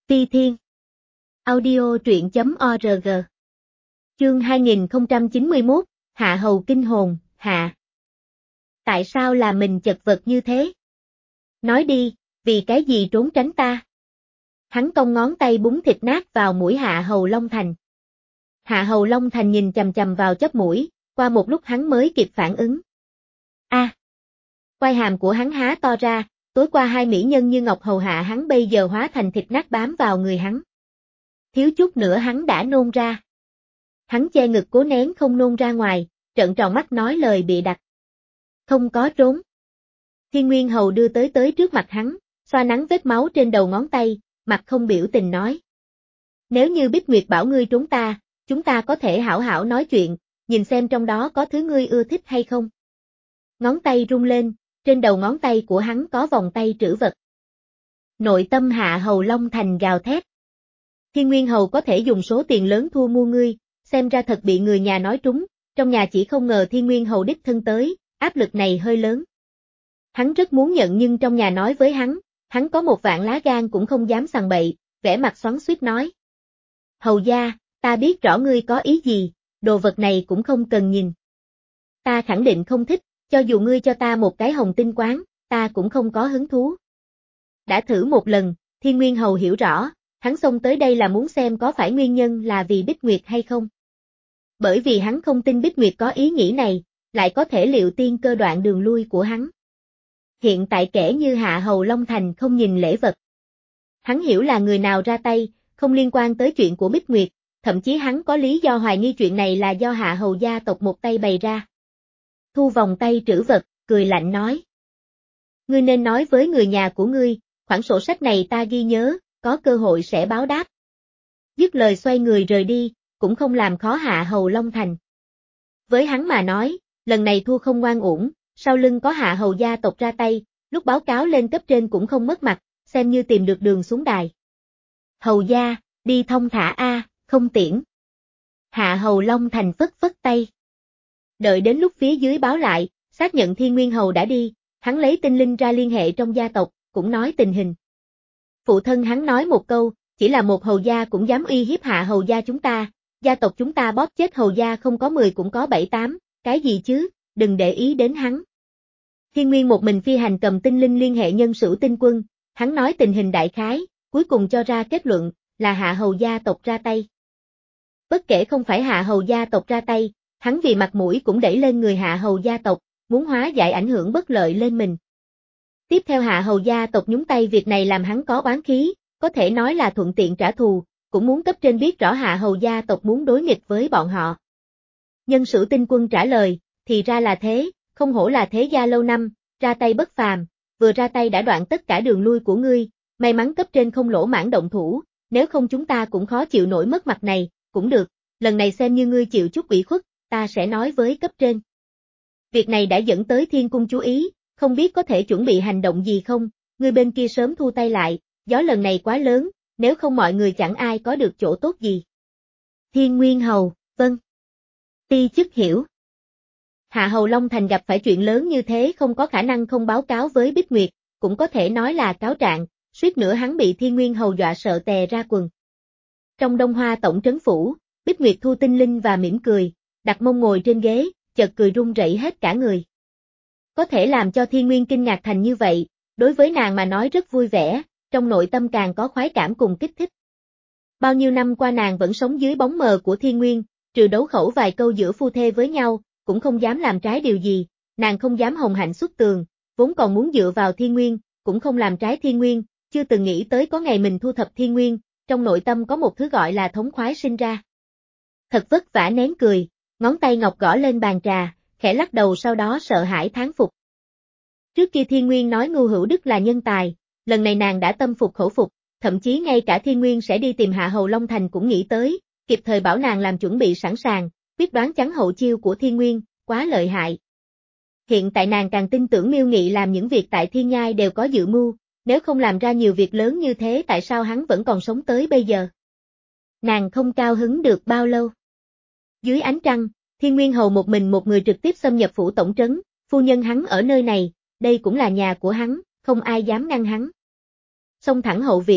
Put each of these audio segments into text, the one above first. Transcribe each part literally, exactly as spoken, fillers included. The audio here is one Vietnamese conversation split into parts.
Ti Thiên. Audio truyện chấm org. Chương hai nghìn không trăm chín mươi mốt, Hạ Hầu kinh hồn, hạ. Tại sao là mình chật vật như thế? Nói đi, vì cái gì trốn tránh ta? Hắn cong ngón tay búng thịt nát vào mũi Hạ Hầu Long Thành. Hạ Hầu Long Thành nhìn chằm chằm vào chóp mũi, qua một lúc hắn mới kịp phản ứng. A. À. Quai hàm của hắn há to ra, tối qua hai mỹ nhân như ngọc hầu hạ hắn bây giờ hóa thành thịt nát bám vào người hắn. Thiếu chút nữa hắn đã nôn ra. Hắn che ngực cố nén không nôn ra ngoài, trợn tròn mắt nói lời bịa đặt. Không có trốn. Thiên Nguyên Hầu đưa tới tới trước mặt hắn, xoa nắng vết máu trên đầu ngón tay, mặt không biểu tình nói. Nếu như Bích Nguyệt bảo ngươi trốn ta, chúng ta có thể hảo hảo nói chuyện, nhìn xem trong đó có thứ ngươi ưa thích hay không. Ngón tay rung lên, trên đầu ngón tay của hắn có vòng tay trữ vật. Nội tâm Hạ Hầu Long Thành gào thét. Thiên Nguyên Hầu có thể dùng số tiền lớn thu mua ngươi, xem ra thật bị người nhà nói trúng, trong nhà chỉ không ngờ Thiên Nguyên Hầu đích thân tới, áp lực này hơi lớn. Hắn rất muốn nhận nhưng trong nhà nói với hắn, hắn có một vạn lá gan cũng không dám sằng bậy, vẻ mặt xoắn xuýt nói. Hầu gia, ta biết rõ ngươi có ý gì, đồ vật này cũng không cần nhìn. Ta khẳng định không thích, cho dù ngươi cho ta một cái hồng tinh quán, ta cũng không có hứng thú. Đã thử một lần, Thiên Nguyên Hầu hiểu rõ, hắn xông tới đây là muốn xem có phải nguyên nhân là vì Bích Nguyệt hay không. Bởi vì hắn không tin Bích Nguyệt có ý nghĩ này, lại có thể liệu tiên cơ đoạn đường lui của hắn. Hiện tại kẻ như Hạ Hầu Long Thành không nhìn lễ vật. Hắn hiểu là người nào ra tay, không liên quan tới chuyện của Bích Nguyệt, thậm chí hắn có lý do hoài nghi chuyện này là do Hạ Hầu gia tộc một tay bày ra. Thu vòng tay trữ vật, cười lạnh nói. Ngươi nên nói với người nhà của ngươi, khoản sổ sách này ta ghi nhớ, có cơ hội sẽ báo đáp. Dứt lời xoay người rời đi, cũng không làm khó Hạ Hầu Long Thành. Với hắn mà nói, lần này thua không ngoan uổng, sau lưng có Hạ Hầu gia tộc ra tay, lúc báo cáo lên cấp trên cũng không mất mặt, xem như tìm được đường xuống đài. Hầu gia, đi thông thả a, không tiễn. Hạ Hầu Long Thành phất phất tay. Đợi đến lúc phía dưới báo lại, xác nhận Thiên Nguyên Hầu đã đi, hắn lấy tinh linh ra liên hệ trong gia tộc, cũng nói tình hình. Phụ thân hắn nói một câu, chỉ là một hầu gia cũng dám uy hiếp Hạ Hầu gia chúng ta, gia tộc chúng ta bóp chết hầu gia không có mười cũng có bảy tám, cái gì chứ, đừng để ý đến hắn. Thiên Nguyên một mình phi hành cầm tinh linh liên hệ nhân sự tinh quân, hắn nói tình hình đại khái, cuối cùng cho ra kết luận, là Hạ Hầu gia tộc ra tay. Bất kể không phải Hạ Hầu gia tộc ra tay, hắn vì mặt mũi cũng đẩy lên người Hạ Hầu gia tộc, muốn hóa giải ảnh hưởng bất lợi lên mình. Tiếp theo Hạ Hầu gia tộc nhúng tay việc này làm hắn có oán khí, có thể nói là thuận tiện trả thù, cũng muốn cấp trên biết rõ Hạ Hầu gia tộc muốn đối nghịch với bọn họ. Nhân sử tinh quân trả lời, thì ra là thế, không hổ là thế gia lâu năm, ra tay bất phàm, vừa ra tay đã đoạn tất cả đường lui của ngươi, may mắn cấp trên không lỗ mãn động thủ, nếu không chúng ta cũng khó chịu nổi mất mặt này, cũng được, lần này xem như ngươi chịu chút ủy khuất, ta sẽ nói với cấp trên. Việc này đã dẫn tới Thiên Cung chú ý, không biết có thể chuẩn bị hành động gì không, người bên kia sớm thu tay lại, gió lần này quá lớn, nếu không mọi người chẳng ai có được chỗ tốt gì. Thiên Nguyên Hầu, vâng. Ti chức hiểu. Hạ Hầu Long Thành gặp phải chuyện lớn như thế không có khả năng không báo cáo với Bích Nguyệt, cũng có thể nói là cáo trạng, suýt nữa hắn bị Thiên Nguyên Hầu dọa sợ tè ra quần. Trong Đông Hoa tổng trấn phủ, Bích Nguyệt thu tinh linh và mỉm cười, đặt mông ngồi trên ghế, chợt cười run rẩy hết cả người. Có thể làm cho Thiên Nguyên kinh ngạc thành như vậy, đối với nàng mà nói rất vui vẻ, trong nội tâm càng có khoái cảm cùng kích thích. Bao nhiêu năm qua nàng vẫn sống dưới bóng mờ của Thiên Nguyên, trừ đấu khẩu vài câu giữa phu thê với nhau, cũng không dám làm trái điều gì, nàng không dám hồng hạnh xuất tường, vốn còn muốn dựa vào Thiên Nguyên, cũng không làm trái Thiên Nguyên, chưa từng nghĩ tới có ngày mình thu thập Thiên Nguyên, trong nội tâm có một thứ gọi là thống khoái sinh ra. Thật vất vả nén cười, ngón tay ngọc gõ lên bàn trà, khẽ lắc đầu sau đó sợ hãi thán phục. Trước kia Thiên Nguyên nói Ngưu Hữu Đức là nhân tài, lần này nàng đã tâm phục khẩu phục, thậm chí ngay cả Thiên Nguyên sẽ đi tìm Hạ Hầu Long Thành cũng nghĩ tới, kịp thời bảo nàng làm chuẩn bị sẵn sàng, quyết đoán chắn hậu chiêu của Thiên Nguyên, quá lợi hại. Hiện tại nàng càng tin tưởng Miêu Nghị làm những việc tại Thiên Nhai đều có dự mưu, nếu không làm ra nhiều việc lớn như thế tại sao hắn vẫn còn sống tới bây giờ. Nàng không cao hứng được bao lâu. Dưới ánh trăng, Thiên Nguyên Hầu một mình một người trực tiếp xâm nhập phủ tổng trấn, phu nhân hắn ở nơi này, đây cũng là nhà của hắn, không ai dám ngăn hắn. Xông thẳng hậu viện,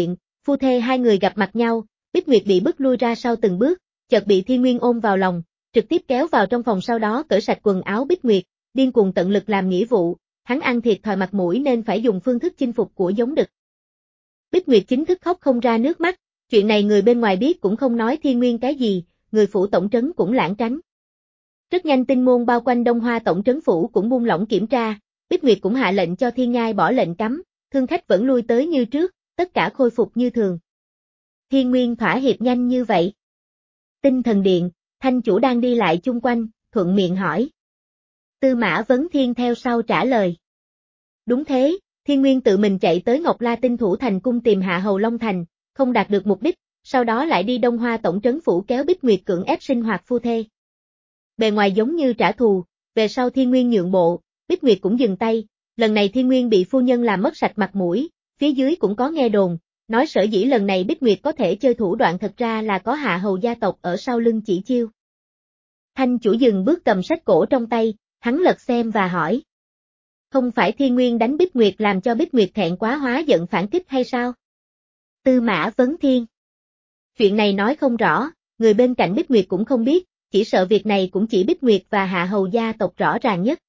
Phu thê hai người gặp mặt nhau, Bích Nguyệt bị bức lui ra sau từng bước, chợt bị Thiên Nguyên ôm vào lòng, trực tiếp kéo vào trong phòng, sau đó cởi sạch quần áo Bích Nguyệt, điên cuồng tận lực làm nghĩa vụ, hắn ăn thiệt thòi mặt mũi nên phải dùng phương thức chinh phục của giống đực. Bích Nguyệt chính thức khóc không ra nước mắt, chuyện này người bên ngoài biết cũng không nói Thiên Nguyên cái gì, người phủ tổng trấn cũng lảng tránh. Rất nhanh tinh môn bao quanh Đông Hoa tổng trấn phủ cũng buông lỏng kiểm tra, Bích Nguyệt cũng hạ lệnh cho Thiên Nhai bỏ lệnh cấm, thương khách vẫn lui tới như trước, tất cả khôi phục như thường. Thiên Nguyên thỏa hiệp nhanh như vậy. Tinh thần điện, Thanh chủ đang đi lại chung quanh, thuận miệng hỏi. Tư Mã Vấn Thiên theo sau trả lời. Đúng thế, Thiên Nguyên tự mình chạy tới Ngọc La Tinh Thủ Thành cung tìm Hạ Hầu Long Thành, không đạt được mục đích, sau đó lại đi Đông Hoa tổng trấn phủ kéo Bích Nguyệt cưỡng ép sinh hoạt phu thê. Bề ngoài giống như trả thù, về sau Thiên Nguyên nhượng bộ, Bích Nguyệt cũng dừng tay, lần này Thiên Nguyên bị phu nhân làm mất sạch mặt mũi, phía dưới cũng có nghe đồn, nói sở dĩ lần này Bích Nguyệt có thể chơi thủ đoạn thật ra là có Hạ Hầu gia tộc ở sau lưng chỉ chiêu. Thanh chủ dừng bước cầm sách cổ trong tay, hắn lật xem và hỏi. Không phải Thiên Nguyên đánh Bích Nguyệt làm cho Bích Nguyệt thẹn quá hóa giận phản kích hay sao? Tư Mã Vấn Thiên. Chuyện này nói không rõ, người bên cạnh Bích Nguyệt cũng không biết, chỉ sợ việc này cũng chỉ Bích Nguyệt và Hạ Hầu gia tộc rõ ràng nhất.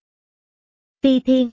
Ti Thiên.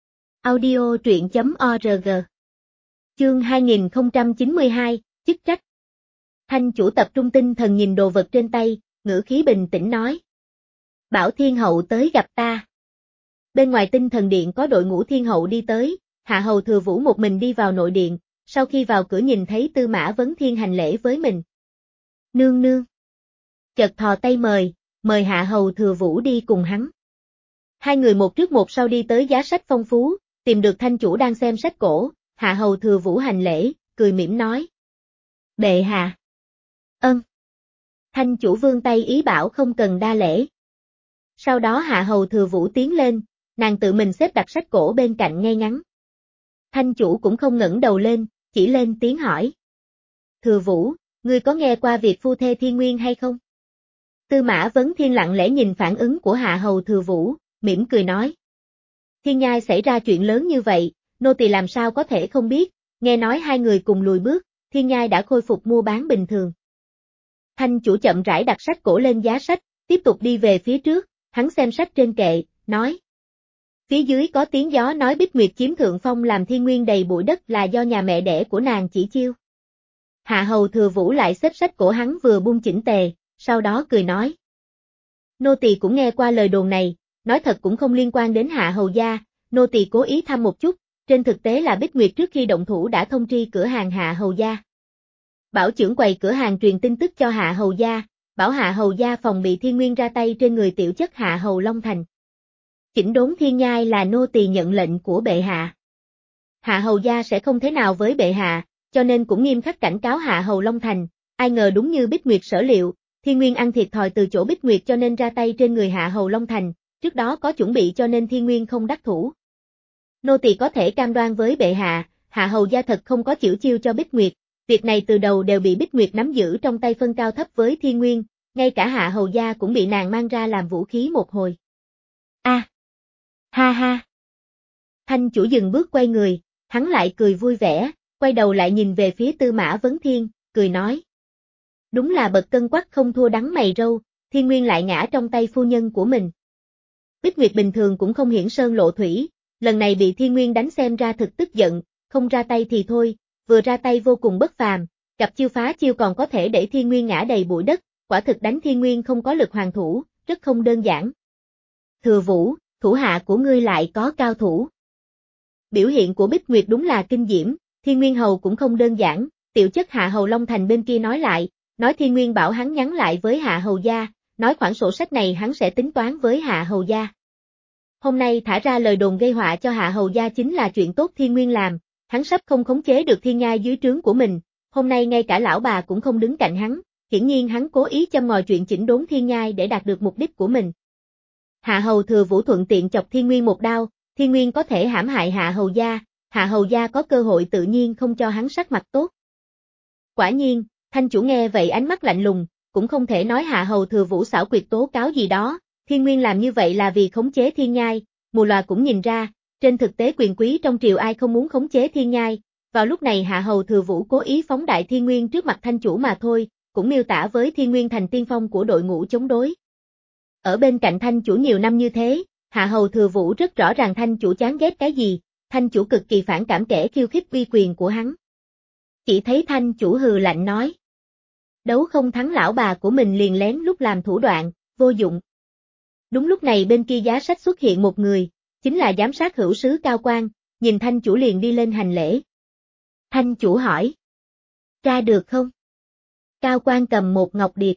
Audio truyện chấm org. Chương hai nghìn không trăm chín mươi hai, chức trách. Thanh chủ tập trung tinh thần nhìn đồ vật trên tay, ngữ khí bình tĩnh nói. Bảo Thiên Hậu tới gặp ta. Bên ngoài tinh thần điện có đội ngũ Thiên Hậu đi tới, Hạ Hầu Thừa Vũ một mình đi vào nội điện, sau khi vào cửa nhìn thấy Tư Mã Vấn Thiên hành lễ với mình. Nương nương. Chợt thò tay mời, mời Hạ Hầu Thừa Vũ đi cùng hắn. Hai người một trước một sau đi tới giá sách phong phú, tìm được thanh chủ đang xem sách cổ, Hạ Hầu Thừa Vũ hành lễ, cười mỉm nói. Bệ hạ. Ân. Thanh chủ vươn tay ý bảo không cần đa lễ. Sau đó Hạ Hầu Thừa Vũ tiến lên, nàng tự mình xếp đặt sách cổ bên cạnh ngay ngắn. Thanh chủ cũng không ngẩng đầu lên, chỉ lên tiếng hỏi. Thừa Vũ, ngươi có nghe qua việc phu thê Thiên Nguyên hay không? Tư Mã Vấn Thiên lặng lẽ nhìn phản ứng của Hạ Hầu Thừa Vũ, mỉm cười nói. Thiên Nhai xảy ra chuyện lớn như vậy, nô tỳ làm sao có thể không biết, nghe nói hai người cùng lùi bước, Thiên Nhai đã khôi phục mua bán bình thường. Thanh chủ chậm rãi đặt sách cổ lên giá sách, tiếp tục đi về phía trước, hắn xem sách trên kệ, nói. Phía dưới có tiếng gió nói Bích Nguyệt chiếm thượng phong làm Thiên Nguyên đầy bụi đất là do nhà mẹ đẻ của nàng chỉ chiêu. Hạ Hầu Thừa Vũ lại xếp sách cổ hắn vừa buông chỉnh tề, sau đó cười nói. Nô tỳ cũng nghe qua lời đồn này, nói thật cũng không liên quan đến Hạ Hầu gia, nô tỳ cố ý thăm một chút, trên thực tế là Bích Nguyệt trước khi động thủ đã thông tri cửa hàng Hạ Hầu gia. Bảo trưởng quầy cửa hàng truyền tin tức cho Hạ Hầu gia, bảo Hạ Hầu gia phòng bị Thiên Nguyên ra tay trên người tiểu chất Hạ Hầu Long Thành. Chỉnh đốn Thiên Nhai là nô tỳ nhận lệnh của bệ hạ. Hạ Hầu gia sẽ không thế nào với bệ hạ, cho nên cũng nghiêm khắc cảnh cáo Hạ Hầu Long Thành, ai ngờ đúng như Bích Nguyệt sở liệu, Thiên Nguyên ăn thiệt thòi từ chỗ Bích Nguyệt cho nên ra tay trên người Hạ Hầu Long Thành, trước đó có chuẩn bị cho nên Thiên Nguyên không đắc thủ. Nô tỳ có thể cam đoan với bệ hạ, Hạ Hầu gia thật không có chịu chiêu cho Bích Nguyệt, việc này từ đầu đều bị Bích Nguyệt nắm giữ trong tay phân cao thấp với Thiên Nguyên, ngay cả Hạ Hầu gia cũng bị nàng mang ra làm vũ khí một hồi. A, à, ha ha. Thanh chủ dừng bước quay người, hắn lại cười vui vẻ, quay đầu lại nhìn về phía Tư Mã Vấn Thiên, cười nói. Đúng là bậc cân quắc không thua đắng mày râu, Thiên Nguyên lại ngã trong tay phu nhân của mình. Bích Nguyệt bình thường cũng không hiển sơn lộ thủy, lần này bị Thiên Nguyên đánh xem ra thực tức giận, không ra tay thì thôi, vừa ra tay vô cùng bất phàm, cặp chiêu phá chiêu còn có thể để Thiên Nguyên ngã đầy bụi đất, quả thực đánh Thiên Nguyên không có lực hoàn thủ, rất không đơn giản. Thừa Vũ, thủ hạ của ngươi lại có cao thủ. Biểu hiện của Bích Nguyệt đúng là kinh diễm, Thiên Nguyên hầu cũng không đơn giản, tiểu chất Hạ Hầu Long Thành bên kia nói lại, nói Thiên Nguyên bảo hắn nhắn lại với Hạ Hầu gia, nói khoản sổ sách này hắn sẽ tính toán với Hạ Hầu gia. Hôm nay thả ra lời đồn gây họa cho Hạ Hầu gia chính là chuyện tốt Thiên Nguyên làm, hắn sắp không khống chế được Thiên Nhai dưới trướng của mình, hôm nay ngay cả lão bà cũng không đứng cạnh hắn, hiển nhiên hắn cố ý châm ngòi chuyện chỉnh đốn Thiên Nhai để đạt được mục đích của mình. Hạ Hầu Thừa Vũ thuận tiện chọc Thiên Nguyên một đao, Thiên Nguyên có thể hãm hại Hạ Hầu gia, Hạ Hầu gia có cơ hội tự nhiên không cho hắn sắc mặt tốt. Quả nhiên, thanh chủ nghe vậy ánh mắt lạnh lùng, cũng không thể nói Hạ Hầu Thừa Vũ xảo quyệt tố cáo gì đó, Thiên Nguyên làm như vậy là vì khống chế Thiên Nhai, mù loà cũng nhìn ra, trên thực tế quyền quý trong triều ai không muốn khống chế Thiên Nhai, Vào lúc này Hạ Hầu Thừa Vũ cố ý phóng đại Thiên Nguyên trước mặt Thanh Chủ mà thôi, cũng miêu tả với Thiên Nguyên thành tiên phong của đội ngũ chống đối. Ở bên cạnh Thanh Chủ nhiều năm như thế, Hạ Hầu Thừa Vũ rất rõ ràng Thanh Chủ chán ghét cái gì, Thanh Chủ cực kỳ phản cảm kẻ khiêu khích uy quyền của hắn. Chỉ thấy Thanh Chủ hừ lạnh nói. Đấu không thắng lão bà của mình liền lén lút làm thủ đoạn, vô dụng. Đúng lúc này bên kia giá sách xuất hiện một người, chính là giám sát hữu sứ Cao Quang, nhìn Thanh Chủ liền đi lên hành lễ. Thanh Chủ hỏi. Tra được không? Cao Quang cầm một ngọc điệp.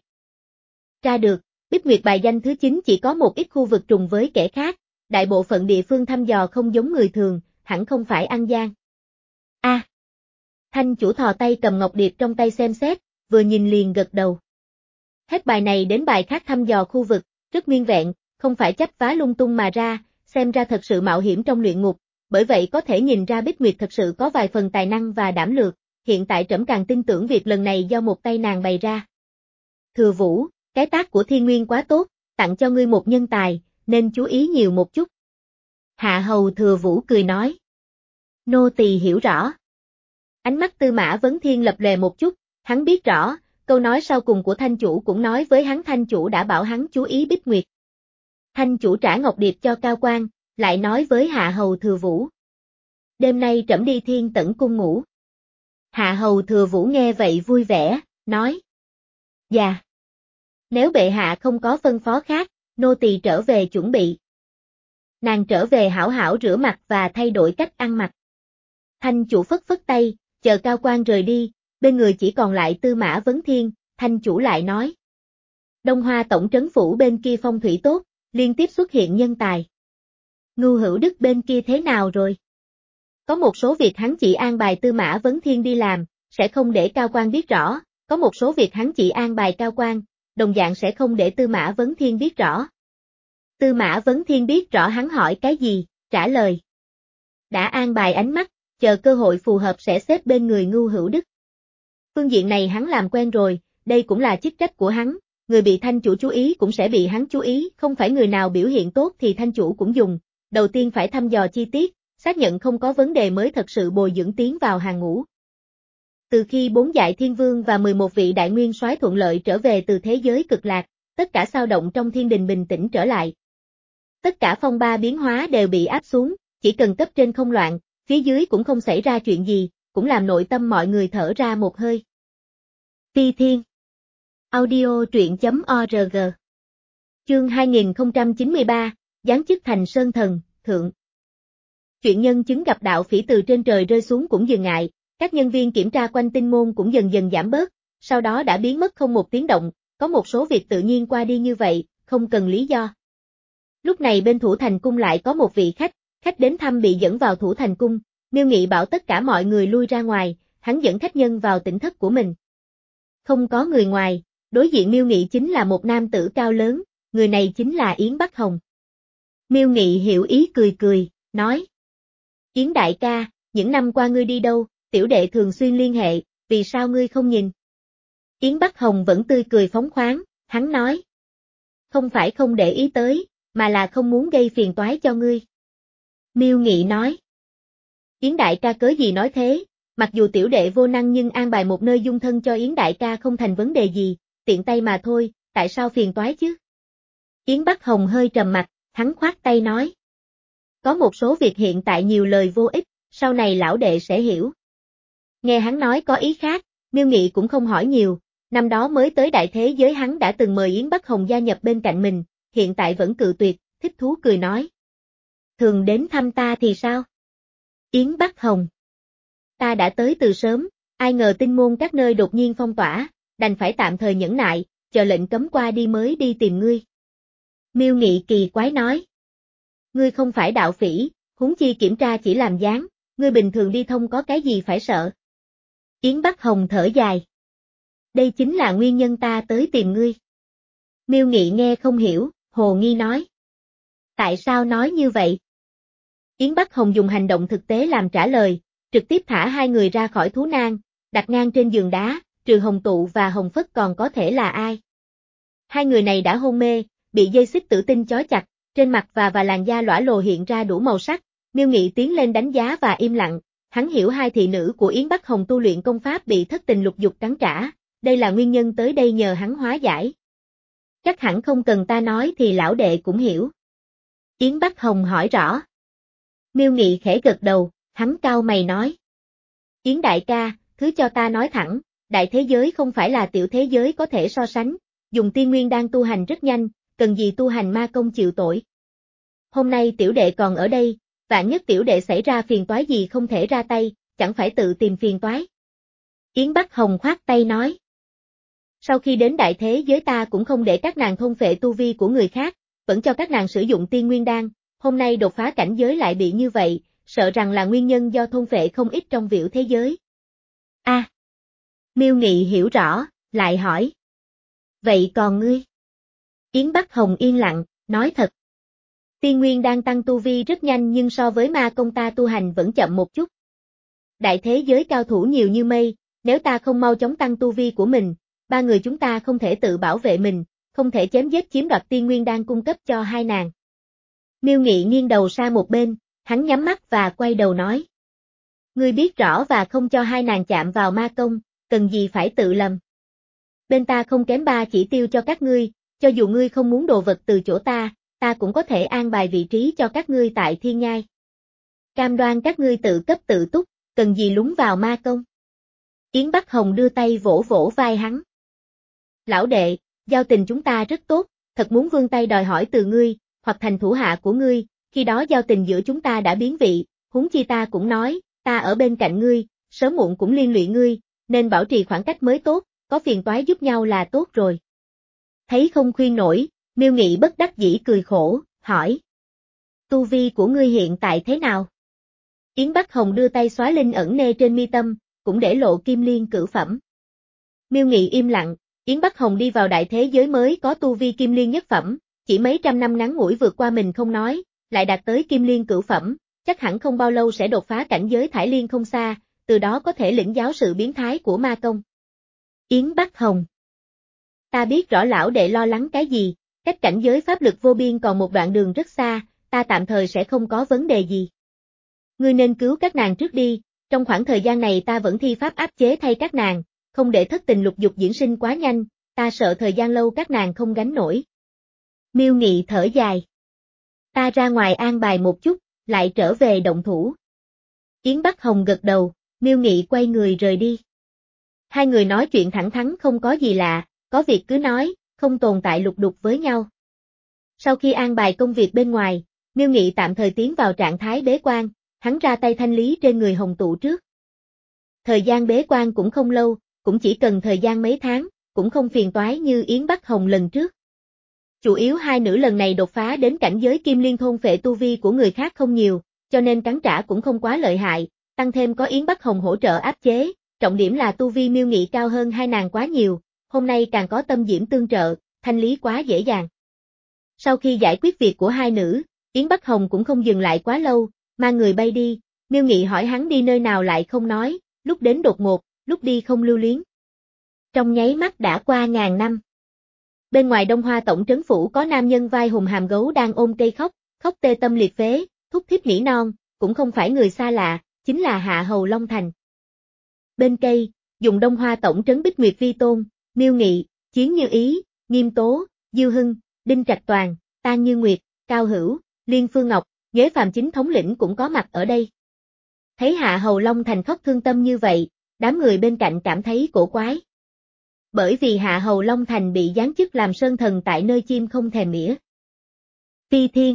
Tra được, Bích Nguyệt bài danh thứ chín chỉ có một ít khu vực trùng với kẻ khác, đại bộ phận địa phương thăm dò không giống người thường, hẳn không phải ăn gian. A. À. Thanh Chủ thò tay cầm ngọc điệp trong tay xem xét, vừa nhìn liền gật đầu. Hết bài này đến bài khác thăm dò khu vực, rất nguyên vẹn, không phải chấp vá lung tung mà ra, xem ra thật sự mạo hiểm trong luyện ngục, bởi vậy có thể nhìn ra Bích Nguyệt thật sự có vài phần tài năng và đảm lược, hiện tại trẫm càng tin tưởng việc lần này do một tay nàng bày ra. Thừa Vũ, cái tác của Thiên Nguyên quá tốt, tặng cho ngươi một nhân tài, nên chú ý nhiều một chút. Hạ Hầu Thừa Vũ cười nói. Nô tỳ hiểu rõ. Ánh mắt Tư Mã Vấn Thiên lập lòe một chút, hắn biết rõ, câu nói sau cùng của Thanh Chủ cũng nói với hắn Thanh Chủ đã bảo hắn chú ý Bích Nguyệt. Thanh Chủ trả ngọc điệp cho Cao Quang, lại nói với Hạ Hầu Thừa Vũ. Đêm nay trẫm đi Thiên Tẩn cung ngủ. Hạ Hầu Thừa Vũ nghe vậy vui vẻ, nói. Dạ. Nếu bệ hạ không có phân phó khác, nô tỳ trở về chuẩn bị. Nàng trở về hảo hảo rửa mặt và thay đổi cách ăn mặc. Thanh Chủ phất phất tay, chờ Cao Quang rời đi, bên người chỉ còn lại Tư Mã Vấn Thiên, Thanh Chủ lại nói. Đông Hoa tổng trấn phủ bên kia phong thủy tốt, liên tiếp xuất hiện nhân tài. Ngưu Hữu Đức bên kia thế nào rồi? Có một số việc hắn chỉ an bài Tư Mã Vấn Thiên đi làm, sẽ không để Cao Quang biết rõ, có một số việc hắn chỉ an bài Cao Quang, đồng dạng sẽ không để Tư Mã Vấn Thiên biết rõ. Tư Mã Vấn Thiên biết rõ hắn hỏi cái gì, trả lời. Đã an bài ánh mắt, chờ cơ hội phù hợp sẽ xếp bên người Ngưu Hữu Đức. Phương diện này hắn làm quen rồi, đây cũng là chức trách của hắn, người bị Thanh Chủ chú ý cũng sẽ bị hắn chú ý, không phải người nào biểu hiện tốt thì Thanh Chủ cũng dùng, đầu tiên phải thăm dò chi tiết, xác nhận không có vấn đề mới thật sự bồi dưỡng tiến vào hàng ngũ. Từ khi bốn Dại Thiên Vương và mười một vị đại nguyên soái thuận lợi trở về từ thế giới cực lạc, tất cả sao động trong thiên đình bình tĩnh trở lại. Tất cả phong ba biến hóa đều bị áp xuống, chỉ cần cấp trên không loạn, phía dưới cũng không xảy ra chuyện gì, cũng làm nội tâm mọi người thở ra một hơi. Phi Thiên Audio truyện.org Chương hai nghìn không trăm chín mươi ba, giáng chức thành Sơn Thần, Thượng. Chuyện nhân chứng gặp đạo phỉ từ trên trời rơi xuống cũng dừng ngại, các nhân viên kiểm tra quanh tinh môn cũng dần dần giảm bớt, sau đó đã biến mất không một tiếng động, có một số việc tự nhiên qua đi như vậy, không cần lý do. Lúc này bên Thủ Thành Cung lại có một vị khách, khách đến thăm bị dẫn vào Thủ Thành Cung, Miêu Nghị bảo tất cả mọi người lui ra ngoài, hắn dẫn khách nhân vào tỉnh thất của mình. Không có người ngoài, đối diện Miêu Nghị chính là một nam tử cao lớn, người này chính là Yến Bắc Hồng. Miêu Nghị hiểu ý cười cười, nói. Yến đại ca, những năm qua ngươi đi đâu, tiểu đệ thường xuyên liên hệ, vì sao ngươi không nhìn? Yến Bắc Hồng vẫn tươi cười phóng khoáng, hắn nói. Không phải không để ý tới, mà là không muốn gây phiền toái cho ngươi. Miêu Nghị nói. Yến đại ca cớ gì nói thế, mặc dù tiểu đệ vô năng nhưng an bài một nơi dung thân cho Yến đại ca không thành vấn đề gì, tiện tay mà thôi, tại sao phiền toái chứ? Yến Bắc Hồng hơi trầm mặt, hắn khoát tay nói. Có một số việc hiện tại nhiều lời vô ích, sau này lão đệ sẽ hiểu. Nghe hắn nói có ý khác, Miêu Nghị cũng không hỏi nhiều, năm đó mới tới đại thế giới hắn đã từng mời Yến Bắc Hồng gia nhập bên cạnh mình, hiện tại vẫn cự tuyệt, thích thú cười nói. Thường đến thăm ta thì sao? Yến Bắc Hồng. Ta đã tới từ sớm, ai ngờ tinh môn các nơi đột nhiên phong tỏa, đành phải tạm thời nhẫn nại, chờ lệnh cấm qua đi mới đi tìm ngươi. Miêu Nghị kỳ quái nói. Ngươi không phải đạo phỉ, huống chi kiểm tra chỉ làm dáng, ngươi bình thường đi thông có cái gì phải sợ. Yến Bắc Hồng thở dài. Đây chính là nguyên nhân ta tới tìm ngươi. Miêu Nghị nghe không hiểu, hồ nghi nói. Tại sao nói như vậy? Yến Bắc Hồng dùng hành động thực tế làm trả lời, trực tiếp thả hai người ra khỏi thú nang, đặt ngang trên giường đá, trừ Hồng Tụ và Hồng Phất còn có thể là ai. Hai người này đã hôn mê, bị dây xích tử tinh chói chặt, trên mặt và và làn da lõa lồ hiện ra đủ màu sắc, Miêu Nghị tiến lên đánh giá và im lặng, hắn hiểu hai thị nữ của Yến Bắc Hồng tu luyện công pháp bị thất tình lục dục cắn trả, đây là nguyên nhân tới đây nhờ hắn hóa giải. Chắc hẳn không cần ta nói thì lão đệ cũng hiểu. Yến Bắc Hồng hỏi rõ. Miêu Nghị khẽ gật đầu, hắn cau mày nói. Yến đại ca, thứ cho ta nói thẳng, đại thế giới không phải là tiểu thế giới có thể so sánh, dùng tiên nguyên đang tu hành rất nhanh, cần gì tu hành ma công chịu tội. Hôm nay tiểu đệ còn ở đây, vạn nhất tiểu đệ xảy ra phiền toái gì không thể ra tay, chẳng phải tự tìm phiền toái. Yến Bắc Hồng khoát tay nói. Sau khi đến đại thế giới ta cũng không để các nàng thôn phệ tu vi của người khác, vẫn cho các nàng sử dụng tiên nguyên đan, hôm nay đột phá cảnh giới lại bị như vậy, sợ rằng là nguyên nhân do thôn phệ không ít trong viễn thế giới. A. À, Miêu Nghị hiểu rõ, lại hỏi. Vậy còn ngươi? Yến Bắc Hồng yên lặng, nói thật. Tiên nguyên đang tăng tu vi rất nhanh nhưng so với ma công ta tu hành vẫn chậm một chút. Đại thế giới cao thủ nhiều như mây, nếu ta không mau chóng tăng tu vi của mình, ba người chúng ta không thể tự bảo vệ mình, không thể chém giết chiếm đoạt tiên nguyên đang cung cấp cho hai nàng. Miêu Nghị nghiêng đầu sang một bên, hắn nhắm mắt và quay đầu nói. Ngươi biết rõ và không cho hai nàng chạm vào ma công, cần gì phải tự lầm. Bên ta không kém ba chỉ tiêu cho các ngươi, cho dù ngươi không muốn đồ vật từ chỗ ta, ta cũng có thể an bài vị trí cho các ngươi tại thiên nhai. Cam đoan các ngươi tự cấp tự túc, cần gì lúng vào ma công. Yến Bắc Hồng đưa tay vỗ vỗ vai hắn. Lão đệ, giao tình chúng ta rất tốt, thật muốn vươn tay đòi hỏi từ ngươi, hoặc thành thủ hạ của ngươi, khi đó giao tình giữa chúng ta đã biến vị, huống chi ta cũng nói, ta ở bên cạnh ngươi, sớm muộn cũng liên lụy ngươi, nên bảo trì khoảng cách mới tốt, có phiền toái giúp nhau là tốt rồi. Thấy không khuyên nổi, Miêu Nghị bất đắc dĩ cười khổ, hỏi. Tu vi của ngươi hiện tại thế nào? Yến Bắc Hồng đưa tay xóa linh ẩn nê trên mi tâm, cũng để lộ kim liên cửu phẩm. Miêu Nghị im lặng, Yến Bắc Hồng đi vào đại thế giới mới có tu vi kim liên nhất phẩm, chỉ mấy trăm năm ngắn ngủi vượt qua mình không nói, lại đạt tới kim liên cửu phẩm, chắc hẳn không bao lâu sẽ đột phá cảnh giới thải liên không xa, từ đó có thể lĩnh giáo sự biến thái của ma công. Yến Bắc Hồng. Ta biết rõ lão đệ lo lắng cái gì, cách cảnh giới pháp lực vô biên còn một đoạn đường rất xa, ta tạm thời sẽ không có vấn đề gì. Ngươi nên cứu các nàng trước đi, trong khoảng thời gian này ta vẫn thi pháp áp chế thay các nàng, không để thất tình lục dục diễn sinh quá nhanh, ta sợ thời gian lâu các nàng không gánh nổi. Miêu Nghị thở dài. Ta ra ngoài an bài một chút, lại trở về động thủ. Yến Bắc Hồng gật đầu, Miêu Nghị quay người rời đi. Hai người nói chuyện thẳng thắn không có gì lạ, có việc cứ nói, không tồn tại lục đục với nhau. Sau khi an bài công việc bên ngoài, Miêu Nghị tạm thời tiến vào trạng thái bế quan, hắn ra tay thanh lý trên người Hồng Tụ trước. Thời gian bế quan cũng không lâu, cũng chỉ cần thời gian mấy tháng, cũng không phiền toái như Yến Bắc Hồng lần trước. Chủ yếu hai nữ lần này đột phá đến cảnh giới kim liên thôn phệ tu vi của người khác không nhiều, cho nên cắn trả cũng không quá lợi hại, tăng thêm có Yến Bắc Hồng hỗ trợ áp chế, trọng điểm là tu vi Miêu Nghị cao hơn hai nàng quá nhiều, hôm nay càng có Tâm Diễm tương trợ, thanh lý quá dễ dàng. Sau khi giải quyết việc của hai nữ, Yến Bắc Hồng cũng không dừng lại quá lâu, mang người bay đi, Miêu Nghị hỏi hắn đi nơi nào lại không nói, lúc đến đột ngột, lúc đi không lưu luyến. Trong nháy mắt đã qua ngàn năm. Bên ngoài Đông Hoa tổng trấn phủ có nam nhân vai hùng hàm gấu đang ôm cây khóc, khóc tê tâm liệt phế, thúc thiết nỉ non, cũng không phải người xa lạ, chính là Hạ Hầu Long Thành. Bên cây, dùng Đông Hoa tổng trấn Bích Nguyệt Vi Tôn, Miêu Nghị, Chiến Như Ý, Nghiêm Tố, Diêu Hưng, Đinh Trạch Toàn, Tan Như Nguyệt, Cao Hữu, Liên Phương Ngọc, Nhuế Phàm chính thống lĩnh cũng có mặt ở đây. Thấy Hạ Hầu Long Thành khóc thương tâm như vậy, đám người bên cạnh cảm thấy cổ quái. Bởi vì Hạ Hầu Long Thành bị giáng chức làm sơn thần tại nơi chim không thèm mỉa. Phi Thiên.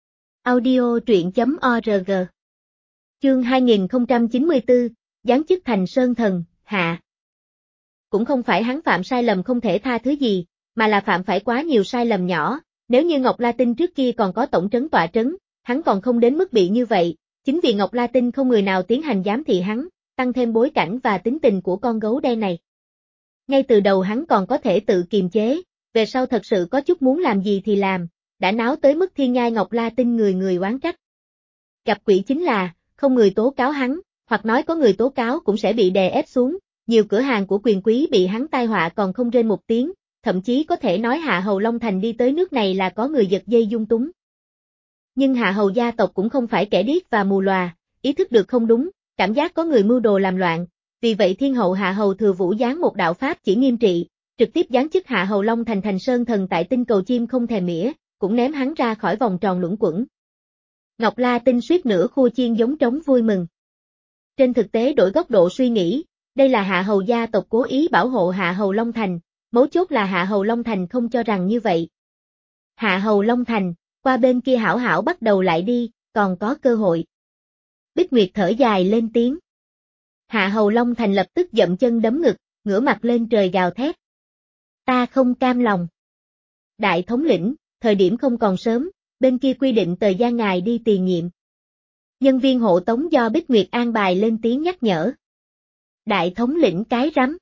Audio truyện chấm org. Chương hai nghìn không trăm chín mươi tư, giáng chức thành sơn thần, hạ. Cũng không phải hắn phạm sai lầm không thể tha thứ gì, mà là phạm phải quá nhiều sai lầm nhỏ, nếu như Ngọc La Tinh trước kia còn có tổng trấn tọa trấn, hắn còn không đến mức bị như vậy, chính vì Ngọc La Tinh không người nào tiến hành giám thị hắn, tăng thêm bối cảnh và tính tình của con gấu đen này. Ngay từ đầu hắn còn có thể tự kiềm chế, về sau thật sự có chút muốn làm gì thì làm, đã náo tới mức thiên nhai Ngọc La Tinh người người oán trách. Gặp quỷ chính là, không người tố cáo hắn, hoặc nói có người tố cáo cũng sẽ bị đè ép xuống, nhiều cửa hàng của quyền quý bị hắn tai họa còn không rên một tiếng, thậm chí có thể nói Hạ Hầu Long Thành đi tới nước này là có người giật dây dung túng. Nhưng Hạ Hầu gia tộc cũng không phải kẻ điếc và mù lòa, ý thức được không đúng, cảm giác có người mưu đồ làm loạn, vì vậy Thiên hậu Hạ Hầu Thừa Vũ giáng một đạo pháp chỉ nghiêm trị, trực tiếp giáng chức Hạ Hầu Long Thành thành sơn thần tại tinh cầu chim không thèm mỉa, cũng ném hắn ra khỏi vòng tròn luẩn quẩn. Ngọc La Tinh suýt nữa khua chiên giống trống vui mừng. Trên thực tế đổi góc độ suy nghĩ, đây là Hạ Hầu gia tộc cố ý bảo hộ Hạ Hầu Long Thành, mấu chốt là Hạ Hầu Long Thành không cho rằng như vậy. Hạ Hầu Long Thành, qua bên kia hảo hảo bắt đầu lại đi, còn có cơ hội. Bích Nguyệt thở dài lên tiếng. Hạ Hầu Long Thành lập tức dậm chân đấm ngực, ngửa mặt lên trời gào thét. Ta không cam lòng. Đại thống lĩnh, thời điểm không còn sớm, bên kia quy định thời gian ngài đi tiền nhiệm. Nhân viên hộ tống do Bích Nguyệt an bài lên tiếng nhắc nhở. Đại thống lĩnh cái rắm.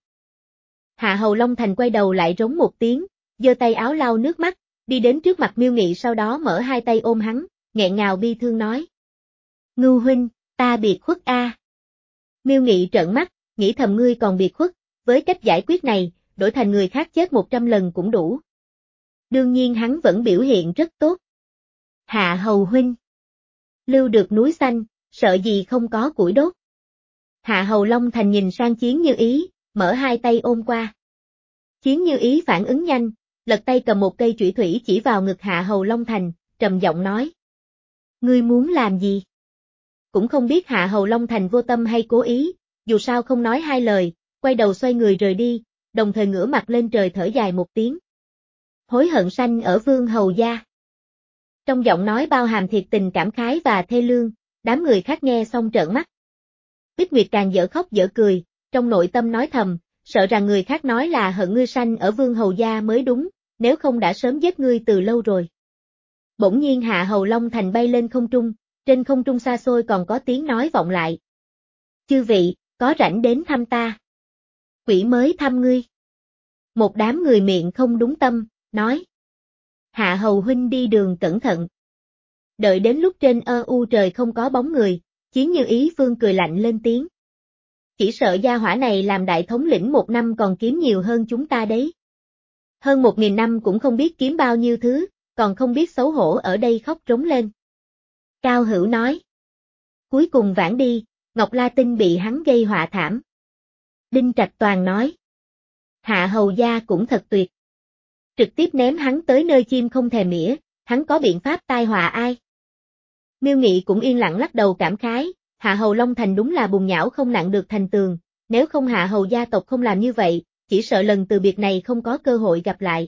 Hạ Hầu Long Thành quay đầu lại rống một tiếng, giơ tay áo lau nước mắt, đi đến trước mặt Miêu Nghị sau đó mở hai tay ôm hắn, nghẹn ngào bi thương nói. Ngưu huynh, ta biệt khuất a. À. Miêu Nghị trợn mắt, nghĩ thầm ngươi còn biệt khuất, với cách giải quyết này, đổi thành người khác chết một trăm lần cũng đủ. Đương nhiên hắn vẫn biểu hiện rất tốt. Hạ Hầu huynh. Lưu được núi xanh, sợ gì không có củi đốt. Hạ Hầu Long Thành nhìn sang Chiến Như Ý, mở hai tay ôm qua. Chiến Như Ý phản ứng nhanh, lật tay cầm một cây chủy thủy chỉ vào ngực Hạ Hầu Long Thành, trầm giọng nói. Ngươi muốn làm gì? Cũng không biết Hạ Hầu Long Thành vô tâm hay cố ý, dù sao không nói hai lời, quay đầu xoay người rời đi, đồng thời ngửa mặt lên trời thở dài một tiếng. Hối hận sanh ở Vương Hầu gia. Trong giọng nói bao hàm thiệt tình cảm khái và thê lương, đám người khác nghe xong trợn mắt. Bích Nguyệt càng dở khóc dở cười, trong nội tâm nói thầm, sợ rằng người khác nói là hận ngươi sanh ở Vương Hầu gia mới đúng, nếu không đã sớm giết ngươi từ lâu rồi. Bỗng nhiên Hạ Hầu Long Thành bay lên không trung, trên không trung xa xôi còn có tiếng nói vọng lại. Chư vị, có rảnh đến thăm ta. Quỷ mới thăm ngươi. Một đám người miệng không đúng tâm, nói. Hạ Hầu huynh đi đường cẩn thận. Đợi đến lúc trên ơ u trời không có bóng người, Chiến Như Ý Phương cười lạnh lên tiếng. Chỉ sợ gia hỏa này làm đại thống lĩnh một năm còn kiếm nhiều hơn chúng ta đấy. Hơn một nghìn năm cũng không biết kiếm bao nhiêu thứ, còn không biết xấu hổ ở đây khóc trống lên. Cao Hữu nói. Cuối cùng vãn đi, Ngọc La Tinh bị hắn gây họa thảm. Đinh Trạch Toàn nói. Hạ Hầu gia cũng thật tuyệt. Trực tiếp ném hắn tới nơi chim không thèm mỉa, hắn có biện pháp tai họa ai? Miêu Nghị cũng yên lặng lắc đầu cảm khái, Hạ Hầu Long Thành đúng là bùn nhão không nặng được thành tường, nếu không Hạ Hầu gia tộc không làm như vậy, chỉ sợ lần từ biệt này không có cơ hội gặp lại.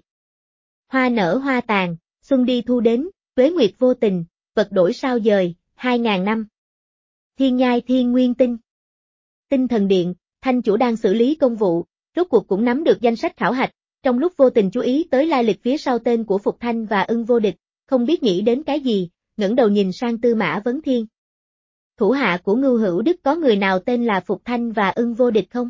Hoa nở hoa tàn, xuân đi thu đến, tuế nguyệt vô tình, vật đổi sao dời, hai ngàn năm. Thiên nhai thiên nguyên tinh. Tinh thần điện, Thanh chủ đang xử lý công vụ, rốt cuộc cũng nắm được danh sách khảo hạch, trong lúc vô tình chú ý tới lai lịch phía sau tên của Phục Thanh và Ưng Vô Địch, không biết nghĩ đến cái gì, ngẩng đầu nhìn sang Tư Mã Vấn Thiên. Thủ hạ của Ngưu Hữu Đức có người nào tên là Phục Thanh và Ưng Vô Địch không?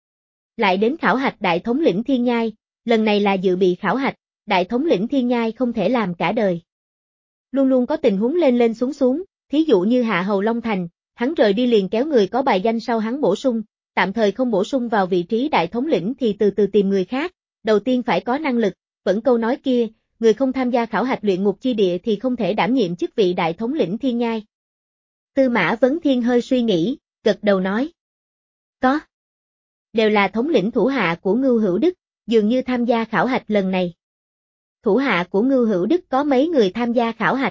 Lại đến khảo hạch đại thống lĩnh Thiên Nhai, lần này là dự bị khảo hạch, đại thống lĩnh Thiên Nhai không thể làm cả đời. Luôn luôn có tình huống lên lên xuống xuống, thí dụ như Hạ Hầu Long Thành, hắn rời đi liền kéo người có bài danh sau hắn bổ sung, tạm thời không bổ sung vào vị trí đại thống lĩnh thì từ từ tìm người khác, đầu tiên phải có năng lực, vẫn câu nói kia, người không tham gia khảo hạch luyện ngục chi địa thì không thể đảm nhiệm chức vị đại thống lĩnh Thiên Nhai. Tư Mã Vấn Thiên hơi suy nghĩ, gật đầu nói. Có. Đều là thống lĩnh thủ hạ của Ngưu Hữu Đức, dường như tham gia khảo hạch lần này. Thủ hạ của Ngưu Hữu Đức có mấy người tham gia khảo hạch?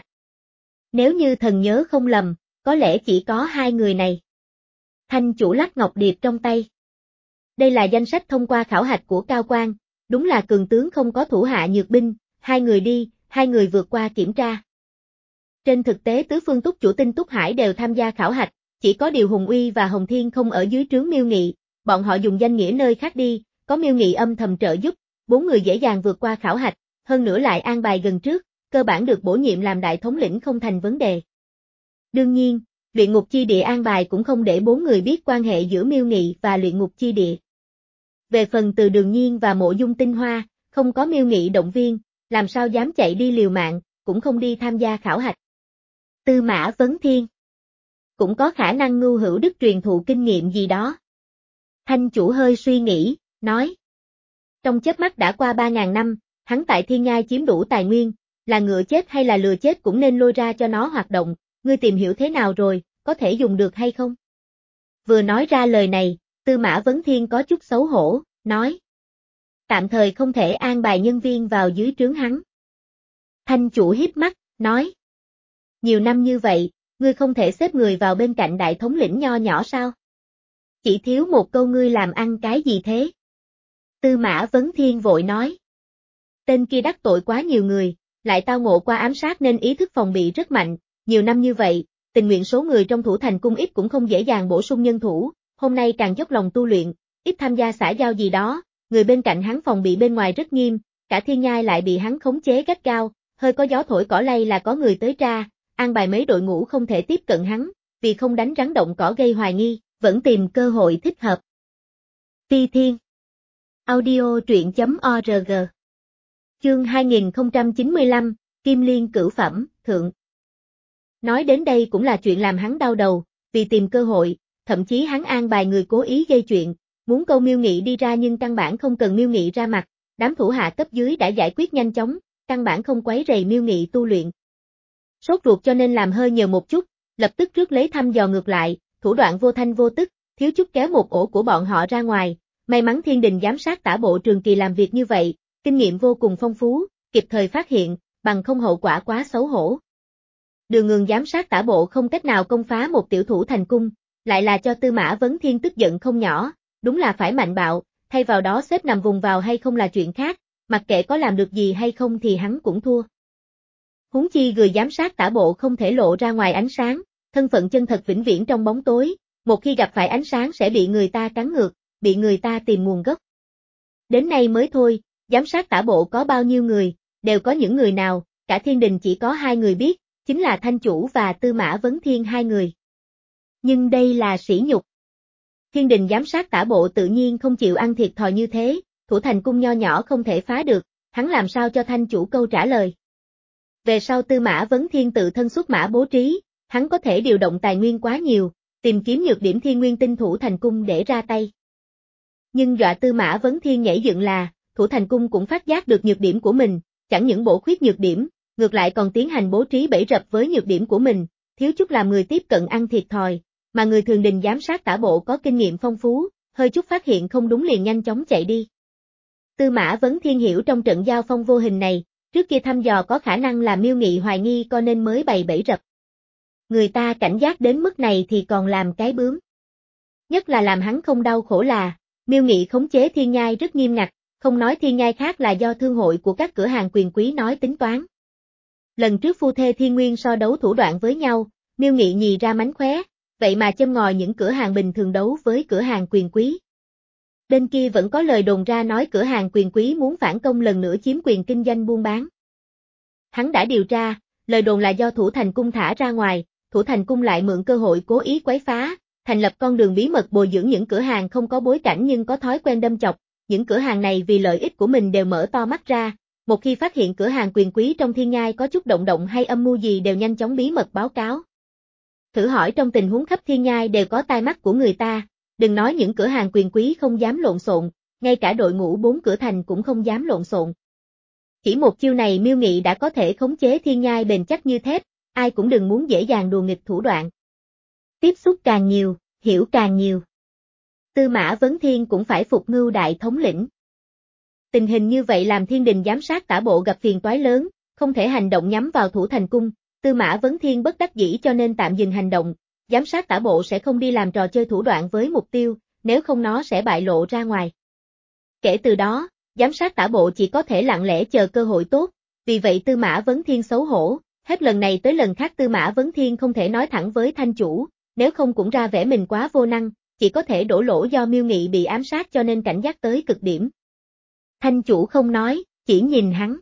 Nếu như thần nhớ không lầm, có lẽ chỉ có hai người này. Thanh chủ lắc ngọc điệp trong tay. Đây là danh sách thông qua khảo hạch của cao quan, đúng là cường tướng không có thủ hạ nhược binh, hai người đi, hai người vượt qua kiểm tra. Trên thực tế tứ phương túc chủ Tinh Túc Hải đều tham gia khảo hạch, chỉ có điều Hùng Uy và Hồng Thiên không ở dưới trướng Miêu Nghị, bọn họ dùng danh nghĩa nơi khác đi, có Miêu Nghị âm thầm trợ giúp, bốn người dễ dàng vượt qua khảo hạch, hơn nữa lại an bài gần trước, cơ bản được bổ nhiệm làm đại thống lĩnh không thành vấn đề. Đương nhiên, luyện ngục chi địa an bài cũng không để bốn người biết quan hệ giữa Miêu Nghị và luyện ngục chi địa. Về phần Từ Đường Nhiên và Mộ Dung Tinh Hoa, không có Miêu Nghị động viên, làm sao dám chạy đi liều mạng, cũng không đi tham gia khảo hạch. Tư Mã Vấn Thiên. Cũng có khả năng Ngưu Hữu Đức truyền thụ kinh nghiệm gì đó. Thanh chủ hơi suy nghĩ, nói. Trong chớp mắt đã qua ba ngàn năm, hắn tại Thiên Nhai chiếm đủ tài nguyên, là ngựa chết hay là lừa chết cũng nên lôi ra cho nó hoạt động, ngươi tìm hiểu thế nào rồi, có thể dùng được hay không? Vừa nói ra lời này, Tư Mã Vấn Thiên có chút xấu hổ, nói. Tạm thời không thể an bài nhân viên vào dưới trướng hắn. Thanh chủ hiếp mắt, nói. Nhiều năm như vậy, ngươi không thể xếp người vào bên cạnh đại thống lĩnh nho nhỏ sao? Chỉ thiếu một câu ngươi làm ăn cái gì thế? Tư Mã Vấn Thiên vội nói. Tên kia đắc tội quá nhiều người, lại tao ngộ qua ám sát nên ý thức phòng bị rất mạnh, nhiều năm như vậy, tình nguyện số người trong thủ thành cung ít cũng không dễ dàng bổ sung nhân thủ, hôm nay càng dốc lòng tu luyện, ít tham gia xã giao gì đó, người bên cạnh hắn phòng bị bên ngoài rất nghiêm, cả thiên nhai lại bị hắn khống chế gắt gao, hơi có gió thổi cỏ lay là có người tới tra, an bài mấy đội ngũ không thể tiếp cận hắn, vì không đánh rắn động cỏ gây hoài nghi, vẫn tìm cơ hội thích hợp. Phi Thiên Audio truyện.org Chương hai nghìn không trăm chín mươi lăm, Kim Liên Cửu Phẩm, Thượng. Nói đến đây cũng là chuyện làm hắn đau đầu, vì tìm cơ hội, thậm chí hắn an bài người cố ý gây chuyện, muốn câu Miêu Nghị đi ra nhưng căn bản không cần Miêu Nghị ra mặt, đám thủ hạ cấp dưới đã giải quyết nhanh chóng, căn bản không quấy rầy Miêu Nghị tu luyện. Sốt ruột cho nên làm hơi nhờ một chút, lập tức rước lấy thăm dò ngược lại, thủ đoạn vô thanh vô tức, thiếu chút kéo một ổ của bọn họ ra ngoài, may mắn Thiên Đình giám sát tả bộ Trường Kỳ làm việc như vậy, kinh nghiệm vô cùng phong phú, kịp thời phát hiện, bằng không hậu quả quá xấu hổ. Đường Ngường giám sát tả bộ không cách nào công phá một tiểu thủ thành cung, lại là cho Tư Mã Vấn Thiên tức giận không nhỏ, đúng là phải mạnh bạo, thay vào đó xếp nằm vùng vào hay không là chuyện khác, mặc kệ có làm được gì hay không thì hắn cũng thua. Huống chi người giám sát tả bộ không thể lộ ra ngoài ánh sáng, thân phận chân thật vĩnh viễn trong bóng tối, một khi gặp phải ánh sáng sẽ bị người ta cắn ngược, bị người ta tìm nguồn gốc. Đến nay mới thôi, giám sát tả bộ có bao nhiêu người, đều có những người nào, cả Thiên Đình chỉ có hai người biết, chính là Thanh Chủ và Tư Mã Vấn Thiên hai người. Nhưng đây là sỉ nhục. Thiên Đình giám sát tả bộ tự nhiên không chịu ăn thiệt thòi như thế, thủ thành cung nho nhỏ không thể phá được, hắn làm sao cho Thanh Chủ câu trả lời. Về sau Tư Mã Vấn Thiên tự thân xuất mã bố trí, hắn có thể điều động tài nguyên quá nhiều, tìm kiếm nhược điểm thiên nguyên tinh thủ thành cung để ra tay. Nhưng dọa Tư Mã Vấn Thiên nhảy dựng là, thủ thành cung cũng phát giác được nhược điểm của mình, chẳng những bổ khuyết nhược điểm, ngược lại còn tiến hành bố trí bẫy rập với nhược điểm của mình, thiếu chút làm người tiếp cận ăn thiệt thòi, mà người thường đình giám sát tả bộ có kinh nghiệm phong phú, hơi chút phát hiện không đúng liền nhanh chóng chạy đi. Tư Mã Vấn Thiên hiểu trong trận giao phong vô hình này, trước kia thăm dò có khả năng là Miêu Nghị hoài nghi co nên mới bày bẫy rập. Người ta cảnh giác đến mức này thì còn làm cái bướm. Nhất là làm hắn không đau khổ là, Miêu Nghị khống chế thiên nhai rất nghiêm ngặt, không nói thiên nhai khác là do thương hội của các cửa hàng quyền quý nói tính toán. Lần trước phu thê Thiên Nguyên so đấu thủ đoạn với nhau, Miêu Nghị nhì ra mánh khóe, vậy mà châm ngòi những cửa hàng bình thường đấu với cửa hàng quyền quý. Bên kia vẫn có lời đồn ra nói cửa hàng quyền quý muốn phản công lần nữa chiếm quyền kinh doanh buôn bán. Hắn đã điều tra, lời đồn là do thủ thành cung thả ra ngoài, thủ thành cung lại mượn cơ hội cố ý quấy phá, thành lập con đường bí mật bồi dưỡng những cửa hàng không có bối cảnh nhưng có thói quen đâm chọc, những cửa hàng này vì lợi ích của mình đều mở to mắt ra, một khi phát hiện cửa hàng quyền quý trong thiên nhai có chút động động hay âm mưu gì đều nhanh chóng bí mật báo cáo. Thử hỏi trong tình huống khắp thiên nhai đều có tai mắt của người ta, đừng nói những cửa hàng quyền quý không dám lộn xộn, ngay cả đội ngũ bốn cửa thành cũng không dám lộn xộn. Chỉ một chiêu này Miêu Nghị đã có thể khống chế thiên nhai bền chắc như thép, ai cũng đừng muốn dễ dàng đùa nghịch thủ đoạn. Tiếp xúc càng nhiều, hiểu càng nhiều. Tư Mã Vấn Thiên cũng phải phục Ngưu đại thống lĩnh. Tình hình như vậy làm Thiên Đình giám sát tả bộ gặp phiền toái lớn, không thể hành động nhắm vào thủ thành cung, Tư Mã Vấn Thiên bất đắc dĩ cho nên tạm dừng hành động, giám sát tả bộ sẽ không đi làm trò chơi thủ đoạn với mục tiêu, nếu không nó sẽ bại lộ ra ngoài. Kể từ đó, giám sát tả bộ chỉ có thể lặng lẽ chờ cơ hội tốt, vì vậy Tư Mã Vấn Thiên xấu hổ, hết lần này tới lần khác Tư Mã Vấn Thiên không thể nói thẳng với Thanh Chủ, nếu không cũng ra vẻ mình quá vô năng, chỉ có thể đổ lỗi do Miêu Nghị bị ám sát cho nên cảnh giác tới cực điểm. Thanh Chủ không nói, chỉ nhìn hắn.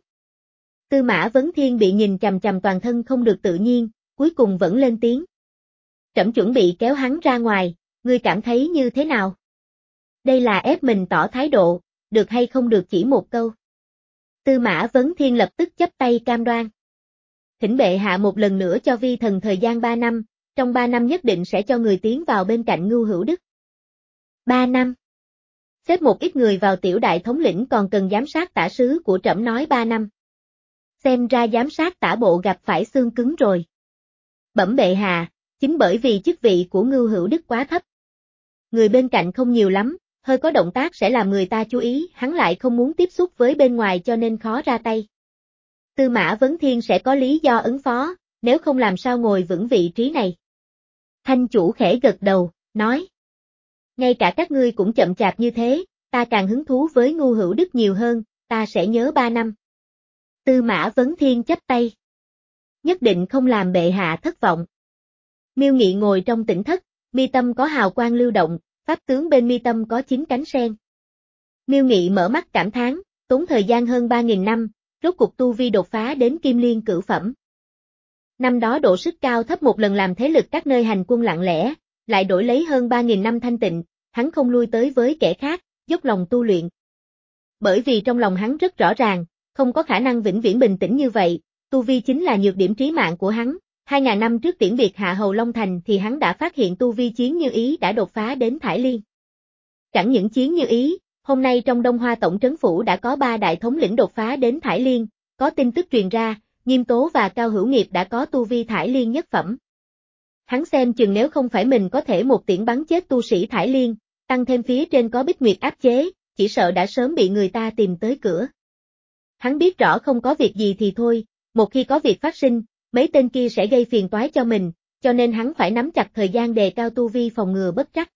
Tư Mã Vấn Thiên bị nhìn chằm chằm toàn thân không được tự nhiên, cuối cùng vẫn lên tiếng. Trẫm chuẩn bị kéo hắn ra ngoài, ngươi cảm thấy như thế nào? Đây là ép mình tỏ thái độ, được hay không được chỉ một câu. Tư Mã Vấn Thiên lập tức chắp tay cam đoan. Thỉnh bệ hạ một lần nữa cho vi thần thời gian ba năm, trong ba năm nhất định sẽ cho người tiến vào bên cạnh Ngưu Hữu Đức. Ba năm. Xếp một ít người vào tiểu đại thống lĩnh còn cần giám sát tả sứ của trẫm nói ba năm. Xem ra giám sát tả bộ gặp phải xương cứng rồi. Bẩm bệ hạ, chính bởi vì chức vị của Ngưu Hữu Đức quá thấp. Người bên cạnh không nhiều lắm, hơi có động tác sẽ làm người ta chú ý, hắn lại không muốn tiếp xúc với bên ngoài cho nên khó ra tay. Tư Mã Vấn Thiên sẽ có lý do ứng phó, nếu không làm sao ngồi vững vị trí này. Thanh chủ khẽ gật đầu, nói. Ngay cả các ngươi cũng chậm chạp như thế, ta càng hứng thú với Ngu Hữu Đức nhiều hơn, ta sẽ nhớ ba năm. Tư Mã Vấn Thiên chắp tay. Nhất định không làm bệ hạ thất vọng. Miêu Nghị ngồi trong tỉnh thất, mi tâm có hào quang lưu động, pháp tướng bên mi tâm có chín cánh sen. Miêu Nghị mở mắt cảm thán, tốn thời gian hơn ba nghìn năm, rốt cuộc tu vi đột phá đến Kim Liên cửu phẩm. Năm đó độ sức cao thấp một lần làm thế lực các nơi hành quân lặng lẽ, lại đổi lấy hơn ba nghìn năm thanh tịnh, hắn không lui tới với kẻ khác, dốc lòng tu luyện. Bởi vì trong lòng hắn rất rõ ràng, không có khả năng vĩnh viễn bình tĩnh như vậy, tu vi chính là nhược điểm trí mạng của hắn. Hai ngàn năm trước tiễn biệt Hạ Hầu Long Thành thì hắn đã phát hiện tu vi Chiến Như Ý đã đột phá đến Thải Liên. Chẳng những Chiến Như Ý, hôm nay trong Đông Hoa Tổng trấn phủ đã có ba đại thống lĩnh đột phá đến Thải Liên, có tin tức truyền ra, Nghiêm Tố và Cao Hữu Nghiệp đã có tu vi Thải Liên nhất phẩm. Hắn xem chừng nếu không phải mình có thể một tiễn bắn chết tu sĩ Thải Liên, tăng thêm phía trên có Bích Nguyệt áp chế, chỉ sợ đã sớm bị người ta tìm tới cửa. Hắn biết rõ không có việc gì thì thôi, một khi có việc phát sinh, mấy tên kia sẽ gây phiền toái cho mình, cho nên hắn phải nắm chặt thời gian đề cao tu vi phòng ngừa bất trắc.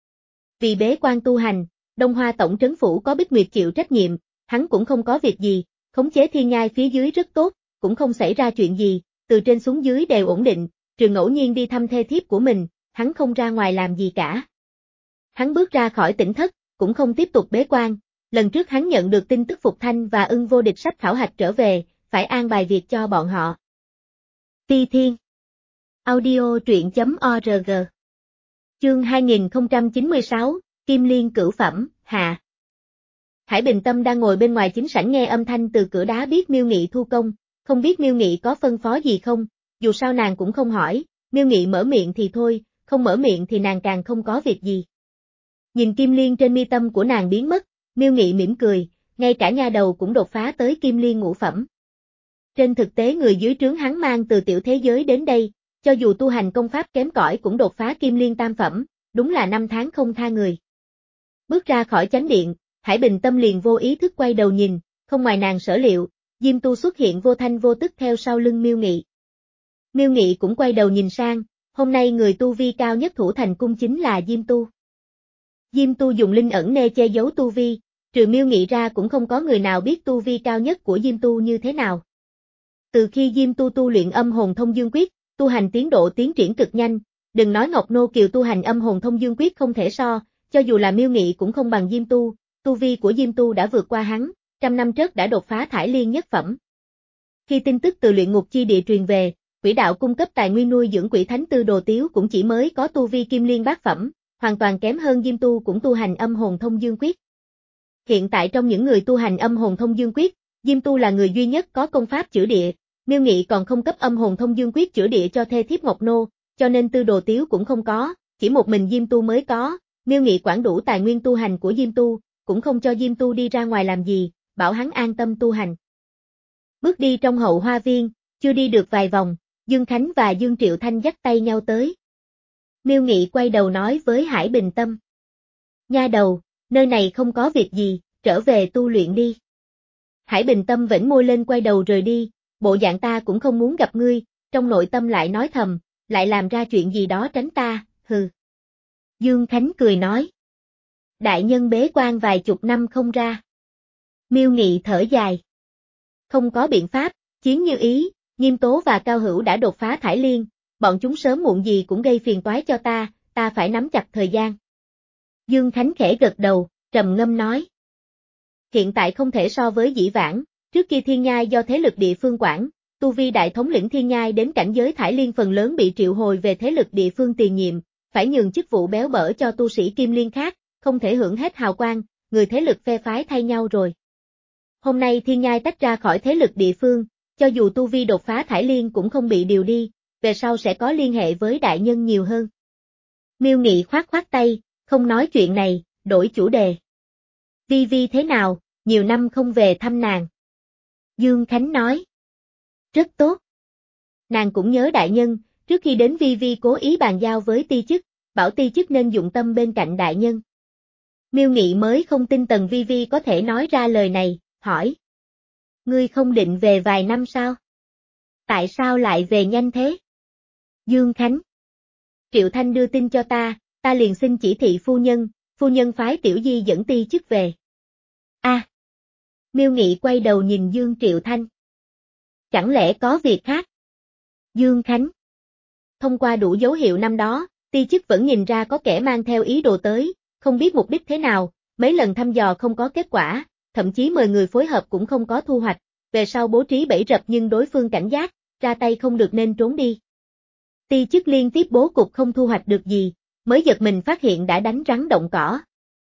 Vì bế quan tu hành, Đông Hoa Tổng trấn phủ có Bích Nguyệt chịu trách nhiệm, hắn cũng không có việc gì, khống chế thiên nhai phía dưới rất tốt, cũng không xảy ra chuyện gì, từ trên xuống dưới đều ổn định, trừ ngẫu nhiên đi thăm thê thiếp của mình, hắn không ra ngoài làm gì cả. Hắn bước ra khỏi tỉnh thất, cũng không tiếp tục bế quan, lần trước hắn nhận được tin tức Phục Thanh và Ưng Vô Địch sắp khảo hạch trở về, phải an bài việc cho bọn họ. Ti Thiên Audio truyện.org Chương hai nghìn không trăm chín mươi sáu, Kim Liên cửu phẩm, hạ. Hải Bình Tâm đang ngồi bên ngoài chính sảnh nghe âm thanh từ cửa đá biết Miêu Nghị thu công, không biết Miêu Nghị có phân phó gì không, dù sao nàng cũng không hỏi, Miêu Nghị mở miệng thì thôi, không mở miệng thì nàng càng không có việc gì. Nhìn Kim Liên trên mi tâm của nàng biến mất, Miêu Nghị mỉm cười, ngay cả nha đầu cũng đột phá tới Kim Liên ngũ phẩm. Trên thực tế người dưới trướng hắn mang từ tiểu thế giới đến đây, cho dù tu hành công pháp kém cỏi cũng đột phá Kim Liên tam phẩm, đúng là năm tháng không tha người. Bước ra khỏi chánh điện, Hải Bình Tâm liền vô ý thức quay đầu nhìn, không ngoài nàng sở liệu, Diêm Tu xuất hiện vô thanh vô tức theo sau lưng Miêu Nghị. Miêu Nghị cũng quay đầu nhìn sang, hôm nay người tu vi cao nhất thủ thành cung chính là Diêm Tu. Diêm Tu dùng linh ẩn nê che giấu tu vi, trừ Miêu Nghị ra cũng không có người nào biết tu vi cao nhất của Diêm Tu như thế nào. Từ khi Diêm Tu tu luyện âm hồn thông dương quyết, tu hành tiến độ tiến triển cực nhanh, đừng nói Ngọc Nô Kiều tu hành âm hồn thông dương quyết không thể so, cho dù là Miêu Nghị cũng không bằng Diêm Tu, tu vi của Diêm Tu đã vượt qua hắn, trăm năm trước đã đột phá Thải Liên nhất phẩm. Khi tin tức từ luyện ngục chi địa truyền về, Quỷ đạo cung cấp tài nguyên nuôi dưỡng Quỷ Thánh Tư Đồ Tiếu cũng chỉ mới có tu vi Kim Liên bát phẩm, hoàn toàn kém hơn Diêm Tu cũng tu hành âm hồn thông dương quyết. Hiện tại trong những người tu hành âm hồn thông dương quyết, Diêm Tu là người duy nhất có công pháp chữa địa, Miêu Nghị còn không cấp âm hồn thông dương quyết chữa địa cho thê thiếp Ngọc Nô, cho nên Tư Đồ Tiếu cũng không có, chỉ một mình Diêm Tu mới có, Miêu Nghị quản đủ tài nguyên tu hành của Diêm Tu, cũng không cho Diêm Tu đi ra ngoài làm gì, bảo hắn an tâm tu hành. Bước đi trong hậu hoa viên, chưa đi được vài vòng, Dương Khánh và Dương Triệu Thanh dắt tay nhau tới. Miêu Nghị quay đầu nói với Hải Bình Tâm. Nha đầu, nơi này không có việc gì, trở về tu luyện đi. Hải Bình Tâm vểnh môi lên quay đầu rời đi, bộ dạng ta cũng không muốn gặp ngươi, trong nội tâm lại nói thầm, lại làm ra chuyện gì đó tránh ta, hừ. Dương Khánh cười nói. Đại nhân bế quan vài chục năm không ra. Miêu Nghị thở dài. Không có biện pháp, Chiến Như Ý, Nghiêm Tố và Cao Hữu đã đột phá Thải Liên, bọn chúng sớm muộn gì cũng gây phiền toái cho ta, ta phải nắm chặt thời gian. Dương Khánh khẽ gật đầu, trầm ngâm nói. Hiện tại không thể so với dĩ vãng, trước kia Thiên Nhai do thế lực địa phương quản, tu vi đại thống lĩnh Thiên Nhai đến cảnh giới Thải Liên phần lớn bị triệu hồi về thế lực địa phương tiền nhiệm, phải nhường chức vụ béo bở cho tu sĩ Kim Liên khác, không thể hưởng hết hào quang, người thế lực phe phái thay nhau rồi. Hôm nay Thiên Nhai tách ra khỏi thế lực địa phương, cho dù tu vi đột phá Thải Liên cũng không bị điều đi, về sau sẽ có liên hệ với đại nhân nhiều hơn. Miêu Nghị khoát khoát tay, không nói chuyện này, đổi chủ đề. Vi Vi thế nào, nhiều năm không về thăm nàng. Dương Khánh nói. Rất tốt. Nàng cũng nhớ đại nhân, trước khi đến Vi Vi cố ý bàn giao với ti chức, bảo ti chức nên dụng tâm bên cạnh đại nhân. Miêu Nghị mới không tin Tần Vi Vi có thể nói ra lời này, hỏi. Ngươi không định về vài năm sao? Tại sao lại về nhanh thế? Dương Khánh. Triệu Thanh đưa tin cho ta, ta liền xin chỉ thị phu nhân, phu nhân phái Tiểu Di dẫn ti chức về. A. À. Miêu Nghị quay đầu nhìn Dương Triệu Thanh. Chẳng lẽ có việc khác? Dương Khánh. Thông qua đủ dấu hiệu năm đó, ti chức vẫn nhìn ra có kẻ mang theo ý đồ tới, không biết mục đích thế nào, mấy lần thăm dò không có kết quả, thậm chí mời người phối hợp cũng không có thu hoạch, về sau bố trí bẫy rập nhưng đối phương cảnh giác, ra tay không được nên trốn đi. Ti chức liên tiếp bố cục không thu hoạch được gì, mới giật mình phát hiện đã đánh rắn động cỏ.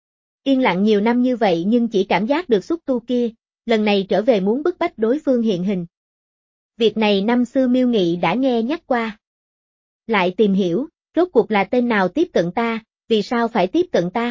Yên lặng nhiều năm như vậy nhưng chỉ cảm giác được xúc tu kia, lần này trở về muốn bức bách đối phương hiện hình. Việc này năm xưa Miêu Nghị đã nghe nhắc qua. Lại tìm hiểu, rốt cuộc là tên nào tiếp cận ta, vì sao phải tiếp cận ta?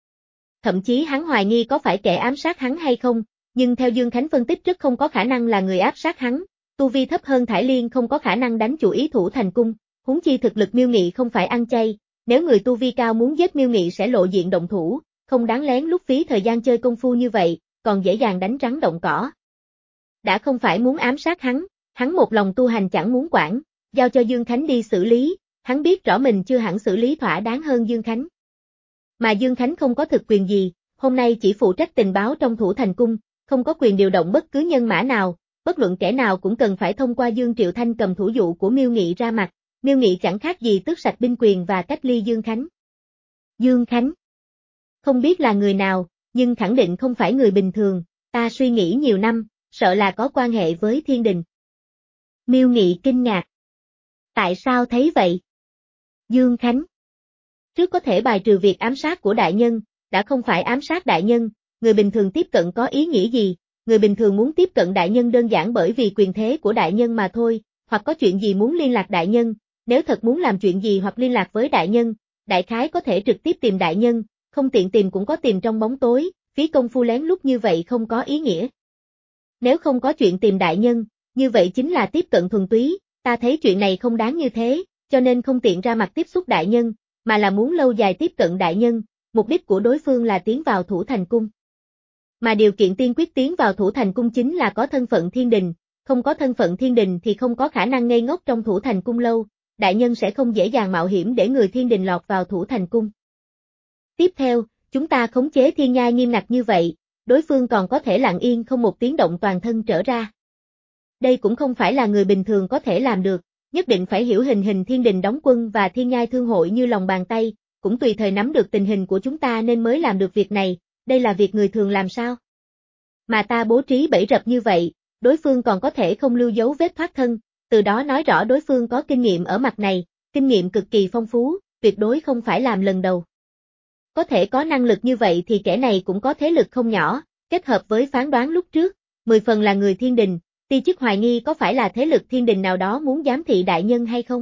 Thậm chí hắn hoài nghi có phải kẻ ám sát hắn hay không, nhưng theo Dương Khánh phân tích rất không có khả năng là người áp sát hắn, tu vi thấp hơn Thải Liên không có khả năng đánh chủ ý thủ thành cung, huống chi thực lực Miêu Nghị không phải ăn chay, nếu người tu vi cao muốn giết Miêu Nghị sẽ lộ diện động thủ, không đáng lén lút phí thời gian chơi công phu như vậy, còn dễ dàng đánh rắn động cỏ. Đã không phải muốn ám sát hắn, hắn một lòng tu hành chẳng muốn quản, giao cho Dương Khánh đi xử lý, hắn biết rõ mình chưa hẳn xử lý thỏa đáng hơn Dương Khánh. Mà Dương Khánh không có thực quyền gì, hôm nay chỉ phụ trách tình báo trong thủ thành cung, không có quyền điều động bất cứ nhân mã nào, bất luận kẻ nào cũng cần phải thông qua Dương Triệu Thanh cầm thủ dụ của Miêu Nghị ra mặt, Miêu Nghị chẳng khác gì tước sạch binh quyền và cách ly Dương Khánh. Dương Khánh. Không biết là người nào, nhưng khẳng định không phải người bình thường, ta suy nghĩ nhiều năm, sợ là có quan hệ với thiên đình. Miêu Nghị kinh ngạc. Tại sao thấy vậy? Dương Khánh. Trước có thể bài trừ việc ám sát của đại nhân, đã không phải ám sát đại nhân, người bình thường tiếp cận có ý nghĩa gì, người bình thường muốn tiếp cận đại nhân đơn giản bởi vì quyền thế của đại nhân mà thôi, hoặc có chuyện gì muốn liên lạc đại nhân, nếu thật muốn làm chuyện gì hoặc liên lạc với đại nhân, đại khái có thể trực tiếp tìm đại nhân, không tiện tìm cũng có tìm trong bóng tối, phí công phu lén lút như vậy không có ý nghĩa. Nếu không có chuyện tìm đại nhân, như vậy chính là tiếp cận thuần túy, ta thấy chuyện này không đáng như thế, cho nên không tiện ra mặt tiếp xúc đại nhân, mà là muốn lâu dài tiếp cận đại nhân, mục đích của đối phương là tiến vào thủ thành cung. Mà điều kiện tiên quyết tiến vào thủ thành cung chính là có thân phận thiên đình, không có thân phận thiên đình thì không có khả năng ngây ngốc trong thủ thành cung lâu, đại nhân sẽ không dễ dàng mạo hiểm để người thiên đình lọt vào thủ thành cung. Tiếp theo, chúng ta khống chế thiên nhai nghiêm ngặt như vậy, đối phương còn có thể lặng yên không một tiếng động toàn thân trở ra. Đây cũng không phải là người bình thường có thể làm được, nhất định phải hiểu hình hình thiên đình đóng quân và thiên nhai thương hội như lòng bàn tay, cũng tùy thời nắm được tình hình của chúng ta nên mới làm được việc này, đây là việc người thường làm sao? Mà ta bố trí bẫy rập như vậy, đối phương còn có thể không lưu dấu vết thoát thân, từ đó nói rõ đối phương có kinh nghiệm ở mặt này, kinh nghiệm cực kỳ phong phú, tuyệt đối không phải làm lần đầu. Có thể có năng lực như vậy thì kẻ này cũng có thế lực không nhỏ, kết hợp với phán đoán lúc trước, mười phần là người thiên đình, ti chức hoài nghi có phải là thế lực thiên đình nào đó muốn giám thị đại nhân hay không?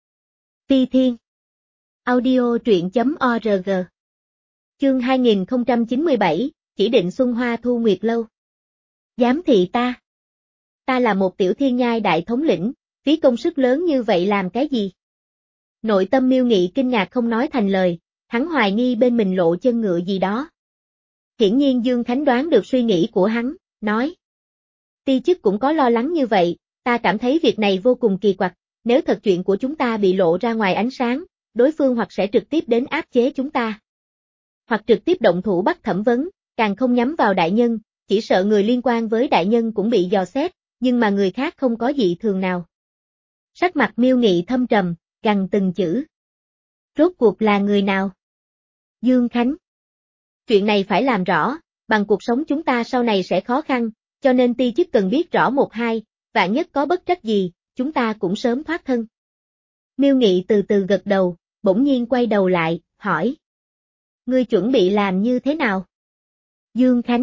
Phi Thiên. Audio truyện chấm org. Chương hai nghìn không trăm chín mươi bảy, chỉ định Xuân Hoa Thu Nguyệt Lâu. Giám thị ta? Ta là một tiểu thiên nhai đại thống lĩnh, phí công sức lớn như vậy làm cái gì? Nội tâm Miêu Nghị kinh ngạc không nói thành lời, hắn hoài nghi bên mình lộ chân ngựa gì đó. Hiển nhiên Dương Khánh đoán được suy nghĩ của hắn, nói. Ti chức cũng có lo lắng như vậy, ta cảm thấy việc này vô cùng kỳ quặc, nếu thật chuyện của chúng ta bị lộ ra ngoài ánh sáng, đối phương hoặc sẽ trực tiếp đến áp chế chúng ta, hoặc trực tiếp động thủ bắt thẩm vấn, càng không nhắm vào đại nhân, chỉ sợ người liên quan với đại nhân cũng bị dò xét, nhưng mà người khác không có dị thường nào. Sắc mặt Miêu Nghị thâm trầm, gằn từng chữ. Rốt cuộc là người nào? Dương Khánh. Chuyện này phải làm rõ, bằng cuộc sống chúng ta sau này sẽ khó khăn, cho nên ti chức cần biết rõ một hai, vạn nhất có bất trách gì, chúng ta cũng sớm thoát thân. Miêu Nghị từ từ gật đầu, bỗng nhiên quay đầu lại, hỏi. Ngươi chuẩn bị làm như thế nào? Dương Khánh.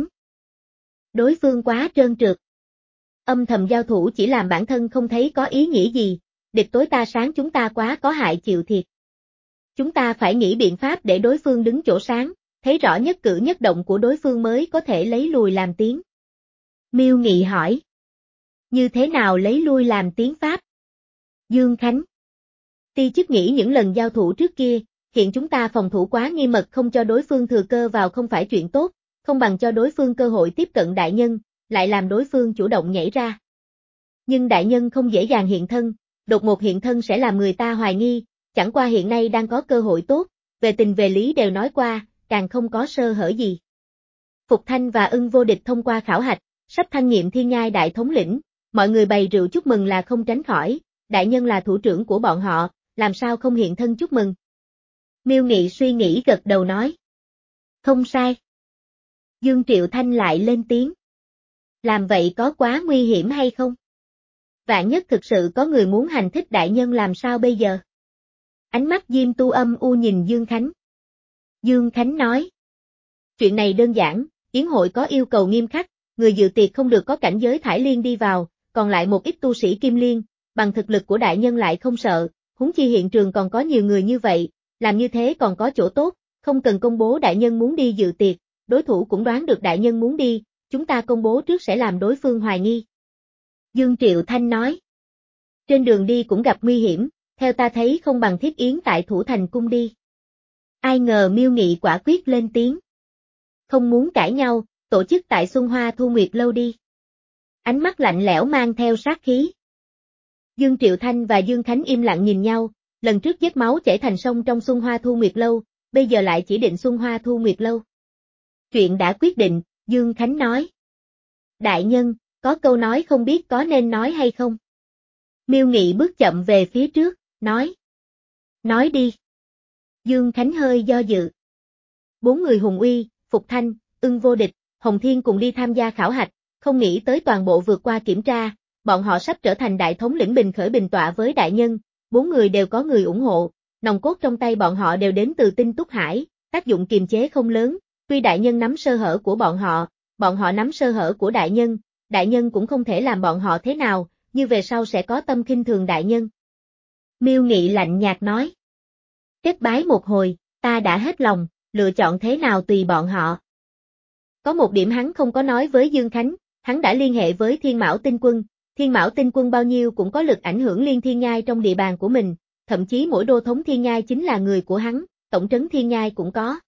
Đối phương quá trơn trượt. Âm thầm giao thủ chỉ làm bản thân không thấy có ý nghĩa gì, địch tối ta sáng chúng ta quá có hại chịu thiệt. Chúng ta phải nghĩ biện pháp để đối phương đứng chỗ sáng, thấy rõ nhất cử nhất động của đối phương mới có thể lấy lùi làm tiến. Miêu Nghị hỏi. Như thế nào lấy lui làm tiến pháp? Dương Khánh. Ti chức nghĩ những lần giao thủ trước kia, hiện chúng ta phòng thủ quá nghiêm mật không cho đối phương thừa cơ vào không phải chuyện tốt, không bằng cho đối phương cơ hội tiếp cận đại nhân, lại làm đối phương chủ động nhảy ra. Nhưng đại nhân không dễ dàng hiện thân, đột ngột hiện thân sẽ làm người ta hoài nghi, chẳng qua hiện nay đang có cơ hội tốt, về tình về lý đều nói qua, càng không có sơ hở gì. Phục Thanh và Ưng Vô Địch thông qua khảo hạch, sắp thăng nhiệm thiên nhai đại thống lĩnh, mọi người bày rượu chúc mừng là không tránh khỏi, đại nhân là thủ trưởng của bọn họ, làm sao không hiện thân chúc mừng. Miêu Nghị suy nghĩ gật đầu nói. Không sai. Dương Triệu Thanh lại lên tiếng. Làm vậy có quá nguy hiểm hay không? Vạn nhất thực sự có người muốn hành thích đại nhân làm sao bây giờ? Ánh mắt Diêm Tu âm u nhìn Dương Khánh. Dương Khánh nói. Chuyện này đơn giản, yến hội có yêu cầu nghiêm khắc, người dự tiệc không được có cảnh giới thải liên đi vào, còn lại một ít tu sĩ kim liên, bằng thực lực của đại nhân lại không sợ, huống chi hiện trường còn có nhiều người như vậy, làm như thế còn có chỗ tốt, không cần công bố đại nhân muốn đi dự tiệc, đối thủ cũng đoán được đại nhân muốn đi, chúng ta công bố trước sẽ làm đối phương hoài nghi. Dương Triệu Thanh nói. Trên đường đi cũng gặp nguy hiểm, theo ta thấy không bằng thiết yến tại Thủ Thành Cung đi. Ai ngờ Miêu Nghị quả quyết lên tiếng. Không muốn cãi nhau, tổ chức tại Xuân Hoa Thu Nguyệt Lâu đi. Ánh mắt lạnh lẽo mang theo sát khí. Dương Triệu Thanh và Dương Khánh im lặng nhìn nhau, lần trước vết máu chảy thành sông trong Xuân Hoa Thu Nguyệt Lâu, bây giờ lại chỉ định Xuân Hoa Thu Nguyệt Lâu. Chuyện đã quyết định, Dương Khánh nói. Đại nhân, có câu nói không biết có nên nói hay không? Miêu Nghị bước chậm về phía trước, nói. Nói đi. Dương Khánh hơi do dự. Bốn người hùng uy, Phục Thanh, Ưng Vô Địch, Hồng Thiên cùng đi tham gia khảo hạch, không nghĩ tới toàn bộ vượt qua kiểm tra, bọn họ sắp trở thành đại thống lĩnh bình khởi bình tọa với đại nhân, bốn người đều có người ủng hộ, nòng cốt trong tay bọn họ đều đến từ Tinh Túc Hải, tác dụng kiềm chế không lớn, tuy đại nhân nắm sơ hở của bọn họ, bọn họ nắm sơ hở của đại nhân, đại nhân cũng không thể làm bọn họ thế nào, như về sau sẽ có tâm khinh thường đại nhân. Miêu Nghị lạnh nhạt nói. Kết bái một hồi, ta đã hết lòng, lựa chọn thế nào tùy bọn họ. Có một điểm hắn không có nói với Dương Khánh, hắn đã liên hệ với Thiên Mão Tinh Quân, Thiên Mão Tinh Quân bao nhiêu cũng có lực ảnh hưởng liên thiên nhai trong địa bàn của mình, thậm chí mỗi đô thống thiên nhai chính là người của hắn, tổng trấn thiên nhai cũng có.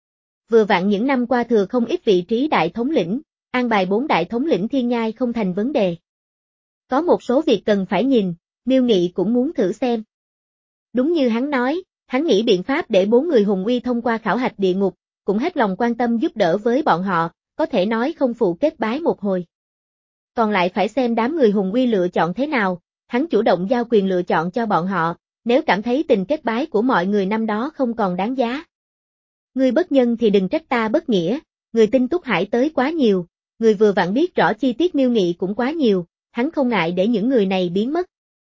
Vừa vặn những năm qua thừa không ít vị trí đại thống lĩnh, an bài bốn đại thống lĩnh thiên nhai không thành vấn đề. Có một số việc cần phải nhìn, Miêu Nghị cũng muốn thử xem. Đúng như hắn nói, hắn nghĩ biện pháp để bốn người hùng uy thông qua khảo hạch địa ngục, cũng hết lòng quan tâm giúp đỡ với bọn họ, có thể nói không phụ kết bái một hồi. Còn lại phải xem đám người hùng uy lựa chọn thế nào, hắn chủ động giao quyền lựa chọn cho bọn họ, nếu cảm thấy tình kết bái của mọi người năm đó không còn đáng giá. Ngươi bất nhân thì đừng trách ta bất nghĩa, người Tinh Túc Hải tới quá nhiều, người vừa vặn biết rõ chi tiết Miêu Nghị cũng quá nhiều, hắn không ngại để những người này biến mất.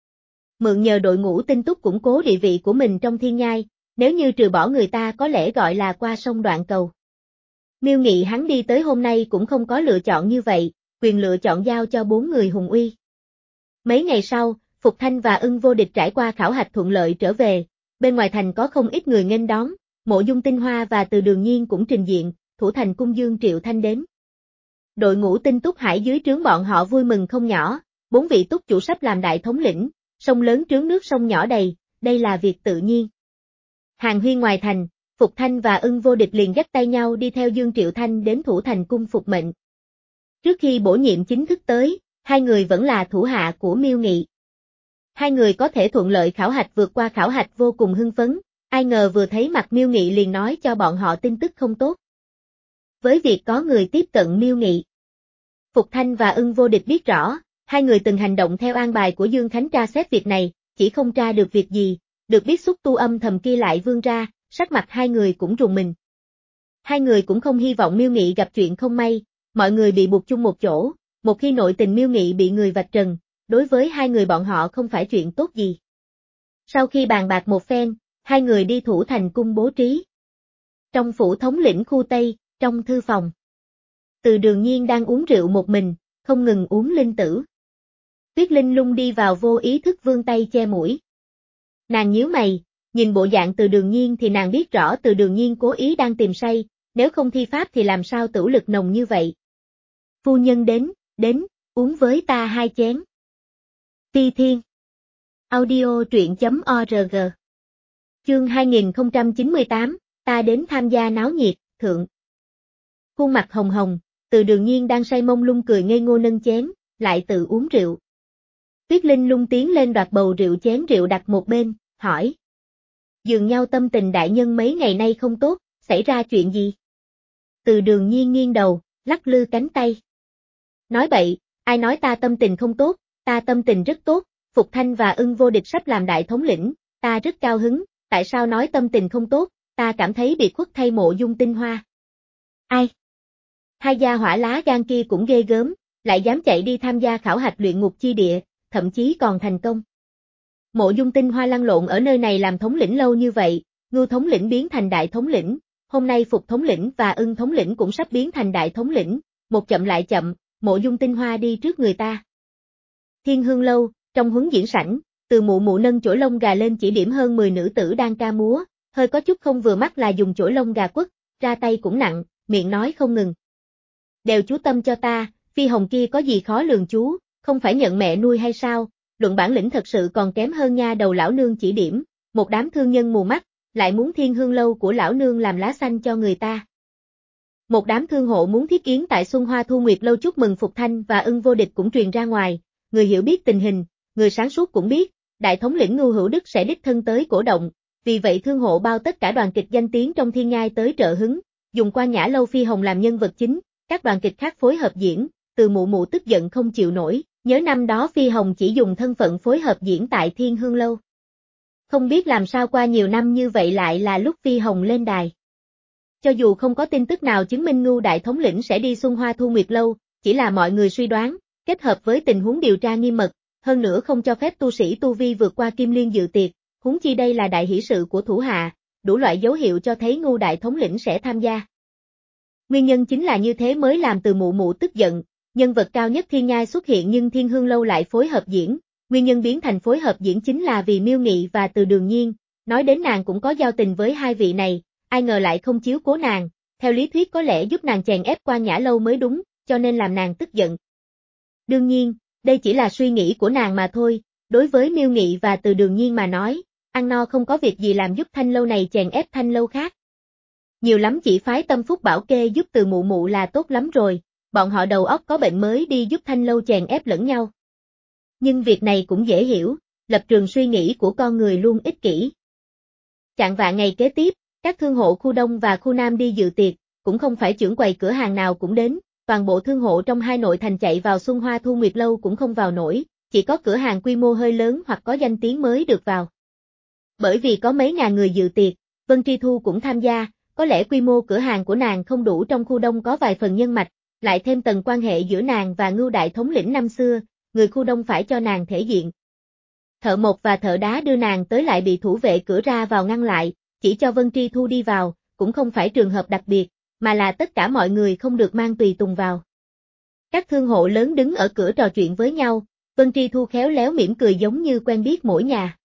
Mượn nhờ đội ngũ Tinh Túc củng cố địa vị của mình trong thiên nhai, nếu như trừ bỏ người ta có lẽ gọi là qua sông đoạn cầu. Miêu Nghị hắn đi tới hôm nay cũng không có lựa chọn như vậy, quyền lựa chọn giao cho bốn người hùng uy. Mấy ngày sau, Phục Thanh và Ưng Vô Địch trải qua khảo hạch thuận lợi trở về, bên ngoài thành có không ít người nghênh đón, Mộ Dung Tinh Hoa và Từ Đường Nhiên cũng trình diện, Thủ Thành Cung Dương Triệu Thanh đến. Đội ngũ Tinh Túc Hải dưới trướng bọn họ vui mừng không nhỏ, bốn vị túc chủ sắp làm đại thống lĩnh, sông lớn trướng nước sông nhỏ đầy, đây là việc tự nhiên. Hàng huyên ngoài thành, Phục Thanh và Ưng Vô Địch liền dắt tay nhau đi theo Dương Triệu Thanh đến Thủ Thành Cung phục mệnh. Trước khi bổ nhiệm chính thức tới, hai người vẫn là thủ hạ của Miêu Nghị. Hai người có thể thuận lợi khảo hạch vượt qua khảo hạch vô cùng hưng phấn, ai ngờ vừa thấy mặt Miêu Nghị liền nói cho bọn họ tin tức không tốt. Với việc có người tiếp cận Miêu Nghị, Phục Thanh và Ưng Vô Địch biết rõ, hai người từng hành động theo an bài của Dương Khánh tra xét việc này, chỉ không tra được việc gì, được biết xúc tu âm thầm kia lại vươn ra, sắc mặt hai người cũng rùng mình. Hai người cũng không hy vọng Miêu Nghị gặp chuyện không may, mọi người bị buộc chung một chỗ, một khi nội tình Miêu Nghị bị người vạch trần, đối với hai người bọn họ không phải chuyện tốt gì. Sau khi bàn bạc một phen, hai người đi Thủ Thành Cung bố trí. Trong phủ thống lĩnh khu Tây, trong thư phòng. Từ Đường Nhiên đang uống rượu một mình, không ngừng uống linh tử. Tuyết Linh Lung đi vào vô ý thức vươn tay che mũi. Nàng nhíu mày, nhìn bộ dạng Từ Đường Nhiên thì nàng biết rõ Từ Đường Nhiên cố ý đang tìm say, nếu không thi pháp thì làm sao tửu lực nồng như vậy. Phu nhân đến, đến, uống với ta hai chén. Ti Thiên. Audio truyện chấm org Chương hai nghìn không trăm chín mươi tám, ta đến tham gia náo nhiệt, thượng. Khuôn mặt hồng hồng, Từ Đường Nhiên đang say mông lung cười ngây ngô nâng chén, lại tự uống rượu. Tuyết Linh lung tiến lên đoạt bầu rượu chén rượu đặt một bên, hỏi. Dường nhau tâm tình đại nhân mấy ngày nay không tốt, xảy ra chuyện gì? Từ Đường Nhiên nghiêng đầu, lắc lư cánh tay. Nói bậy, ai nói ta tâm tình không tốt, ta tâm tình rất tốt, Phục Thanh và Ưng Vô Địch sắp làm đại thống lĩnh, ta rất cao hứng, tại sao nói tâm tình không tốt, ta cảm thấy biệt khuất thay Mộ Dung Tinh Hoa. Ai? Hai gia hỏa lá gan kia cũng ghê gớm, lại dám chạy đi tham gia khảo hạch luyện ngục chi địa, thậm chí còn thành công. Mộ Dung Tinh Hoa lăn lộn ở nơi này làm thống lĩnh lâu như vậy, Ngưu thống lĩnh biến thành đại thống lĩnh, hôm nay Phục thống lĩnh và Ưng thống lĩnh cũng sắp biến thành đại thống lĩnh, một chậm lại chậm, Mộ Dung Tinh Hoa đi trước người ta. Thiên Hương lâu, trong huấn diễn sảnh, Từ Mụ Mụ nâng chổi lông gà lên chỉ điểm hơn mười nữ tử đang ca múa, hơi có chút không vừa mắt là dùng chổi lông gà quất, ra tay cũng nặng, miệng nói không ngừng. Đều chú tâm cho ta, Phi Hồng kia có gì khó lường chú, không phải nhận mẹ nuôi hay sao, luận bản lĩnh thật sự còn kém hơn nha đầu lão nương chỉ điểm, một đám thương nhân mù mắt, lại muốn Thiên Hương lâu của lão nương làm lá xanh cho người ta. Một đám thương hộ muốn thiết kiến tại Xuân Hoa Thu Nguyệt lâu chúc mừng Phục Thanh và Ưng Vô Địch cũng truyền ra ngoài, người hiểu biết tình hình, người sáng suốt cũng biết, đại thống lĩnh Ngưu Hữu Đức sẽ đích thân tới cổ động, vì vậy thương hộ bao tất cả đoàn kịch danh tiếng trong thiên nhai tới trợ hứng, dùng Quan Nhã lâu Phi Hồng làm nhân vật chính, các đoàn kịch khác phối hợp diễn, Từ Mụ Mụ tức giận không chịu nổi, nhớ năm đó Phi Hồng chỉ dùng thân phận phối hợp diễn tại Thiên Hương lâu. Không biết làm sao qua nhiều năm như vậy lại là lúc Phi Hồng lên đài. Cho dù không có tin tức nào chứng minh Ngưu đại thống lĩnh sẽ đi Xuân Hoa Thu Nguyệt lâu, chỉ là mọi người suy đoán, kết hợp với tình huống điều tra nghiêm mật, hơn nữa không cho phép tu sĩ tu vi vượt qua Kim Liên dự tiệc, huống chi đây là đại hỷ sự của thủ hạ, đủ loại dấu hiệu cho thấy Ngưu đại thống lĩnh sẽ tham gia. Nguyên nhân chính là như thế mới làm Từ Mụ Mụ tức giận, nhân vật cao nhất thiên nhai xuất hiện nhưng Thiên Hương lâu lại phối hợp diễn, nguyên nhân biến thành phối hợp diễn chính là vì Miêu Nghị và Từ Đường Nhiên, nói đến nàng cũng có giao tình với hai vị này, ai ngờ lại không chiếu cố nàng, theo lý thuyết có lẽ giúp nàng chèn ép Quan Nhã lâu mới đúng, cho nên làm nàng tức giận. Đương nhiên, đây chỉ là suy nghĩ của nàng mà thôi, đối với Miêu Nghị và Từ Đường Nhiên mà nói, ăn no không có việc gì làm giúp Thanh lâu này chèn ép Thanh lâu khác. Nhiều lắm chỉ phái Tâm Phúc bảo kê giúp Từ Mụ Mụ là tốt lắm rồi, bọn họ đầu óc có bệnh mới đi giúp Thanh lâu chèn ép lẫn nhau. Nhưng việc này cũng dễ hiểu, lập trường suy nghĩ của con người luôn ích kỷ. Chạng vạng ngày kế tiếp, các thương hộ khu Đông và khu Nam đi dự tiệc, cũng không phải chưởng quầy cửa hàng nào cũng đến, toàn bộ thương hộ trong hai nội thành chạy vào Xuân Hoa Thu Nguyệt lâu cũng không vào nổi, chỉ có cửa hàng quy mô hơi lớn hoặc có danh tiếng mới được vào. Bởi vì có mấy ngàn người dự tiệc, Vân Tri Thu cũng tham gia, có lẽ quy mô cửa hàng của nàng không đủ trong khu Đông có vài phần nhân mạch, lại thêm tầng quan hệ giữa nàng và Ngưu đại thống lĩnh năm xưa, người khu Đông phải cho nàng thể diện. Thợ mộc và thợ đá đưa nàng tới lại bị thủ vệ cửa ra vào ngăn lại, chỉ cho Vân Tri Thu đi vào, cũng không phải trường hợp đặc biệt, mà là tất cả mọi người không được mang tùy tùng vào. Các thương hộ lớn đứng ở cửa trò chuyện với nhau, Vân Tri Thu khéo léo mỉm cười giống như quen biết mỗi nhà.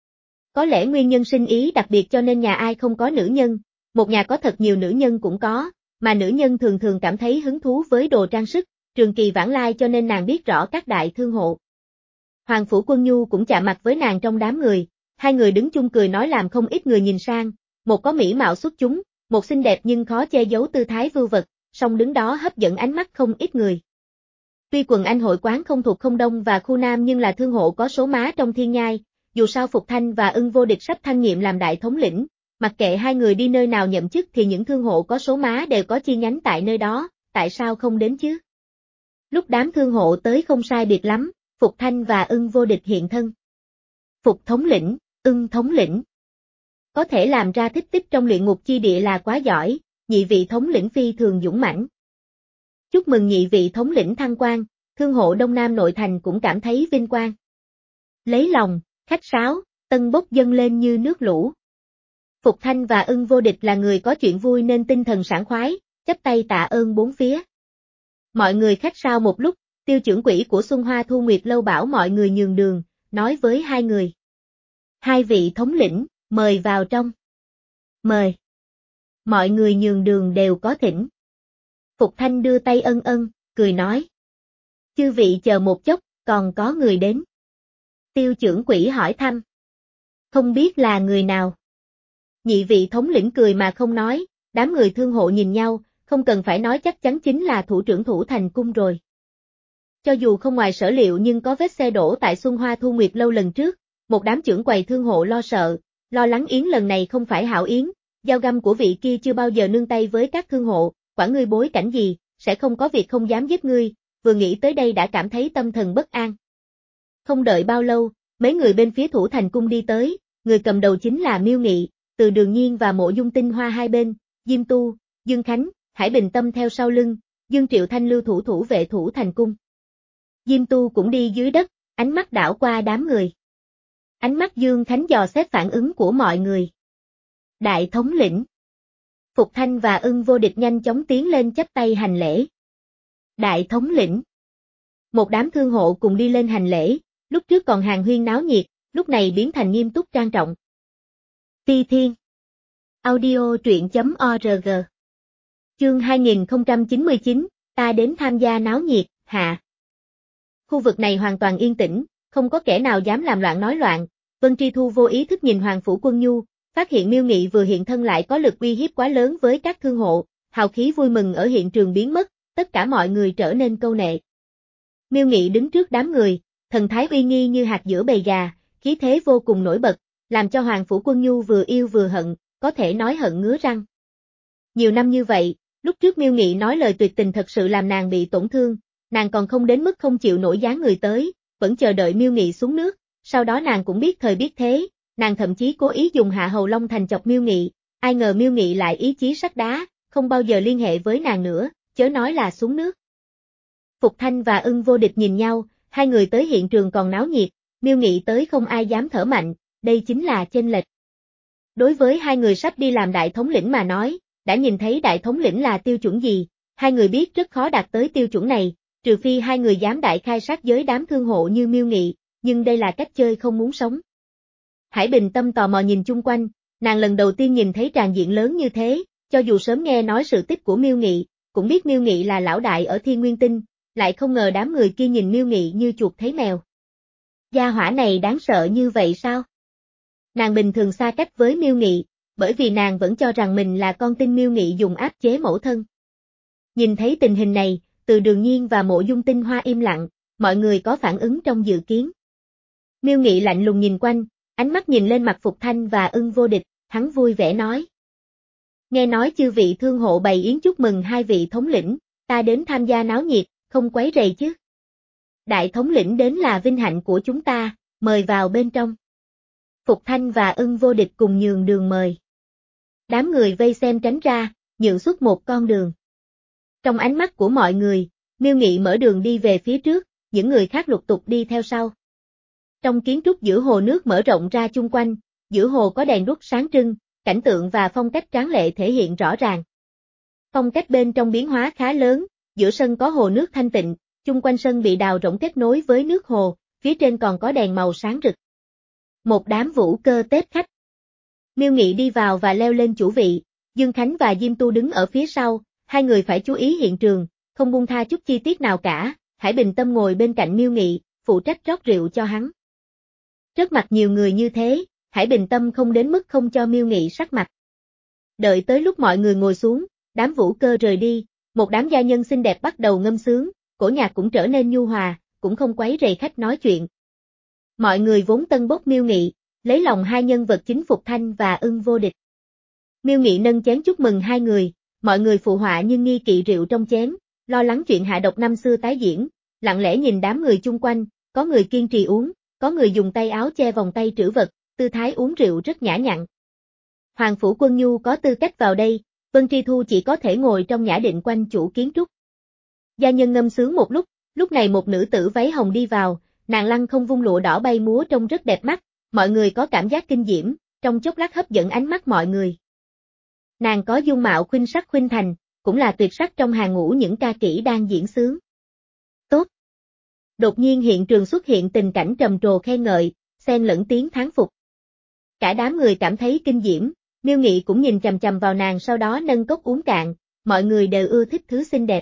Có lẽ nguyên nhân sinh ý đặc biệt cho nên nhà ai không có nữ nhân, một nhà có thật nhiều nữ nhân cũng có, mà nữ nhân thường thường cảm thấy hứng thú với đồ trang sức, trường kỳ vãng lai cho nên nàng biết rõ các đại thương hộ. Hoàng Phủ Quân Nhu cũng chạm mặt với nàng trong đám người, hai người đứng chung cười nói làm không ít người nhìn sang, một có mỹ mạo xuất chúng, một xinh đẹp nhưng khó che giấu tư thái vưu vật, song đứng đó hấp dẫn ánh mắt không ít người. Tuy quần anh hội quán không thuộc khu Đông và khu Nam nhưng là thương hộ có số má trong thiên nhai, dù sao Phục Thanh và Ưng Vô Địch sắp thăng nhiệm làm đại thống lĩnh, mặc kệ hai người đi nơi nào nhậm chức thì những thương hộ có số má đều có chi nhánh tại nơi đó, tại sao không đến chứ? Lúc đám thương hộ tới không sai biệt lắm, Phục Thanh và Ưng Vô Địch hiện thân. Phục thống lĩnh, Ưng thống lĩnh. Có thể làm ra tích tích trong luyện ngục chi địa là quá giỏi, nhị vị thống lĩnh phi thường dũng mãnh. Chúc mừng nhị vị thống lĩnh thăng quan, thương hộ Đông Nam nội thành cũng cảm thấy vinh quang. Lấy lòng, khách sáo, tân bốc dâng lên như nước lũ. Phục Thanh và Ưng Vô Địch là người có chuyện vui nên tinh thần sảng khoái, chắp tay tạ ơn bốn phía. Mọi người khách sáo một lúc, Tiêu trưởng quỹ của Xuân Hoa Thu Nguyệt lâu bảo mọi người nhường đường, nói với hai người. Hai vị thống lĩnh, mời vào trong. Mời. Mọi người nhường đường đều có thỉnh. Phục Thanh đưa tay ân ân, cười nói. Chư vị chờ một chốc, còn có người đến. Tiêu trưởng quỹ hỏi thăm. Không biết là người nào. Nhị vị thống lĩnh cười mà không nói, đám người thương hộ nhìn nhau, không cần phải nói chắc chắn chính là thủ trưởng Thủ Thành Cung rồi. Cho dù không ngoài sở liệu nhưng có vết xe đổ tại Xuân Hoa Thu Nguyệt lâu lần trước, một đám trưởng quầy thương hộ lo sợ, lo lắng Yến lần này không phải hảo Yến, dao găm của vị kia chưa bao giờ nương tay với các thương hộ, quản ngươi bối cảnh gì, sẽ không có việc không dám giết ngươi, vừa nghĩ tới đây đã cảm thấy tâm thần bất an. Không đợi bao lâu, mấy người bên phía Thủ Thành Cung đi tới, người cầm đầu chính là Miêu Nghị, Từ Đường Nhiên và Mộ Dung Tinh Hoa hai bên, Diêm Tu, Dương Khánh, Hải Bình Tâm theo sau lưng, Dương Triệu Thanh lưu thủ thủ vệ Thủ Thành Cung. Diêm Tu cũng đi dưới đất, ánh mắt đảo qua đám người. Ánh mắt Dương Khánh dò xét phản ứng của mọi người. Đại thống lĩnh. Phục Thanh và Ưng Vô Địch nhanh chóng tiến lên chắp tay hành lễ. Đại thống lĩnh. Một đám thương hộ cùng đi lên hành lễ, lúc trước còn hàn huyên náo nhiệt, lúc này biến thành nghiêm túc trang trọng. Ti Thiên. Audio truyện.org. Chương hai nghìn không trăm chín mươi chín, ta đến tham gia náo nhiệt, hạ. Khu vực này hoàn toàn yên tĩnh, không có kẻ nào dám làm loạn nói loạn. Vân Tri Thu vô ý thức nhìn Hoàng Phủ Quân Nhu, phát hiện Miêu Nghị vừa hiện thân lại có lực uy hiếp quá lớn với các thương hộ, hào khí vui mừng ở hiện trường biến mất, tất cả mọi người trở nên câu nệ. Miêu Nghị đứng trước đám người, thần thái uy nghi như hạt giữa bầy gà, khí thế vô cùng nổi bật, làm cho Hoàng Phủ Quân Nhu vừa yêu vừa hận, có thể nói hận ngứa răng. Nhiều năm như vậy, lúc trước Miêu Nghị nói lời tuyệt tình thật sự làm nàng bị tổn thương, nàng còn không đến mức không chịu nổi dáng người tới, vẫn chờ đợi Miêu Nghị xuống nước, sau đó nàng cũng biết thời biết thế, nàng thậm chí cố ý dùng Hạ Hầu Long Thành chọc Miêu Nghị, ai ngờ Miêu Nghị lại ý chí sắt đá, không bao giờ liên hệ với nàng nữa, chớ nói là xuống nước. Phục Thanh và Ưng Vô Địch nhìn nhau, hai người tới hiện trường còn náo nhiệt, Miêu Nghị tới không ai dám thở mạnh, đây chính là chênh lệch. Đối với hai người sắp đi làm đại thống lĩnh mà nói, đã nhìn thấy đại thống lĩnh là tiêu chuẩn gì, hai người biết rất khó đạt tới tiêu chuẩn này, trừ phi hai người dám đại khai sát giới đám thương hộ như Miêu Nghị, nhưng đây là cách chơi không muốn sống. Hải Bình Tâm tò mò nhìn chung quanh, nàng lần đầu tiên nhìn thấy tràng diện lớn như thế, cho dù sớm nghe nói sự tích của Miêu Nghị, cũng biết Miêu Nghị là lão đại ở Thiên Nguyên Tinh, lại không ngờ đám người kia nhìn Miêu Nghị như chuột thấy mèo. Gia hỏa này đáng sợ như vậy sao? Nàng bình thường xa cách với Miêu Nghị, bởi vì nàng vẫn cho rằng mình là con tin Miêu Nghị dùng áp chế mẫu thân. Nhìn thấy tình hình này, Từ Đường Nhiên và Mộ Dung Tinh Hoa im lặng, mọi người có phản ứng trong dự kiến. Miêu Nghị lạnh lùng nhìn quanh, ánh mắt nhìn lên mặt Phục Thanh và Ưng Vô Địch, hắn vui vẻ nói. Nghe nói chư vị thương hộ bày yến chúc mừng hai vị thống lĩnh, ta đến tham gia náo nhiệt, không quấy rầy chứ. Đại thống lĩnh đến là vinh hạnh của chúng ta, mời vào bên trong. Phục Thanh và Ưng Vô Địch cùng nhường đường mời. Đám người vây xem tránh ra, nhượng xuất một con đường. Trong ánh mắt của mọi người, Miêu Nghị mở đường đi về phía trước, những người khác lục tục đi theo sau. Trong kiến trúc giữa hồ nước mở rộng ra chung quanh, giữa hồ có đèn đuốc sáng trưng, cảnh tượng và phong cách tráng lệ thể hiện rõ ràng. Phong cách bên trong biến hóa khá lớn, giữa sân có hồ nước thanh tịnh, chung quanh sân bị đào rỗng kết nối với nước hồ, phía trên còn có đèn màu sáng rực. Một đám vũ cơ tiếp khách. Miêu Nghị đi vào và leo lên chủ vị, Dương Khánh và Diêm Tu đứng ở phía sau, hai người phải chú ý hiện trường, không buông tha chút chi tiết nào cả. Hải Bình Tâm ngồi bên cạnh Miêu Nghị, phụ trách rót rượu cho hắn. Trước mặt nhiều người như thế, Hải Bình Tâm không đến mức không cho Miêu Nghị sắc mặt. Đợi tới lúc mọi người ngồi xuống, đám vũ cơ rời đi, một đám gia nhân xinh đẹp bắt đầu ngâm sướng, cổ nhạc cũng trở nên nhu hòa, cũng không quấy rầy khách nói chuyện. Mọi người vốn tân bốc Miêu Nghị, lấy lòng hai nhân vật chính Phục Thanh và Ưng Vô Địch. Miêu Nghị nâng chén chúc mừng hai người, mọi người phụ họa nhưng nghi kỵ rượu trong chén, lo lắng chuyện hạ độc năm xưa tái diễn, lặng lẽ nhìn đám người chung quanh, có người kiên trì uống, có người dùng tay áo che vòng tay trữ vật, tư thái uống rượu rất nhã nhặn. Hoàng Phủ Quân Nhu có tư cách vào đây, Vân Tri Thu chỉ có thể ngồi trong nhã định quanh chủ kiến trúc. Gia nhân ngâm sướng một lúc, lúc này một nữ tử váy hồng đi vào, nàng lăng không vung lụa đỏ bay múa trông rất đẹp mắt, mọi người có cảm giác kinh diễm, trong chốc lát hấp dẫn ánh mắt mọi người. Nàng có dung mạo khuynh sắc khuynh thành, cũng là tuyệt sắc trong hàng ngũ những ca kỹ đang diễn sướng. Tốt! Đột nhiên hiện trường xuất hiện tình cảnh trầm trồ khen ngợi, xen lẫn tiếng thán phục. Cả đám người cảm thấy kinh diễm, Miêu Nghị cũng nhìn chằm chằm vào nàng sau đó nâng cốc uống cạn, mọi người đều ưa thích thứ xinh đẹp.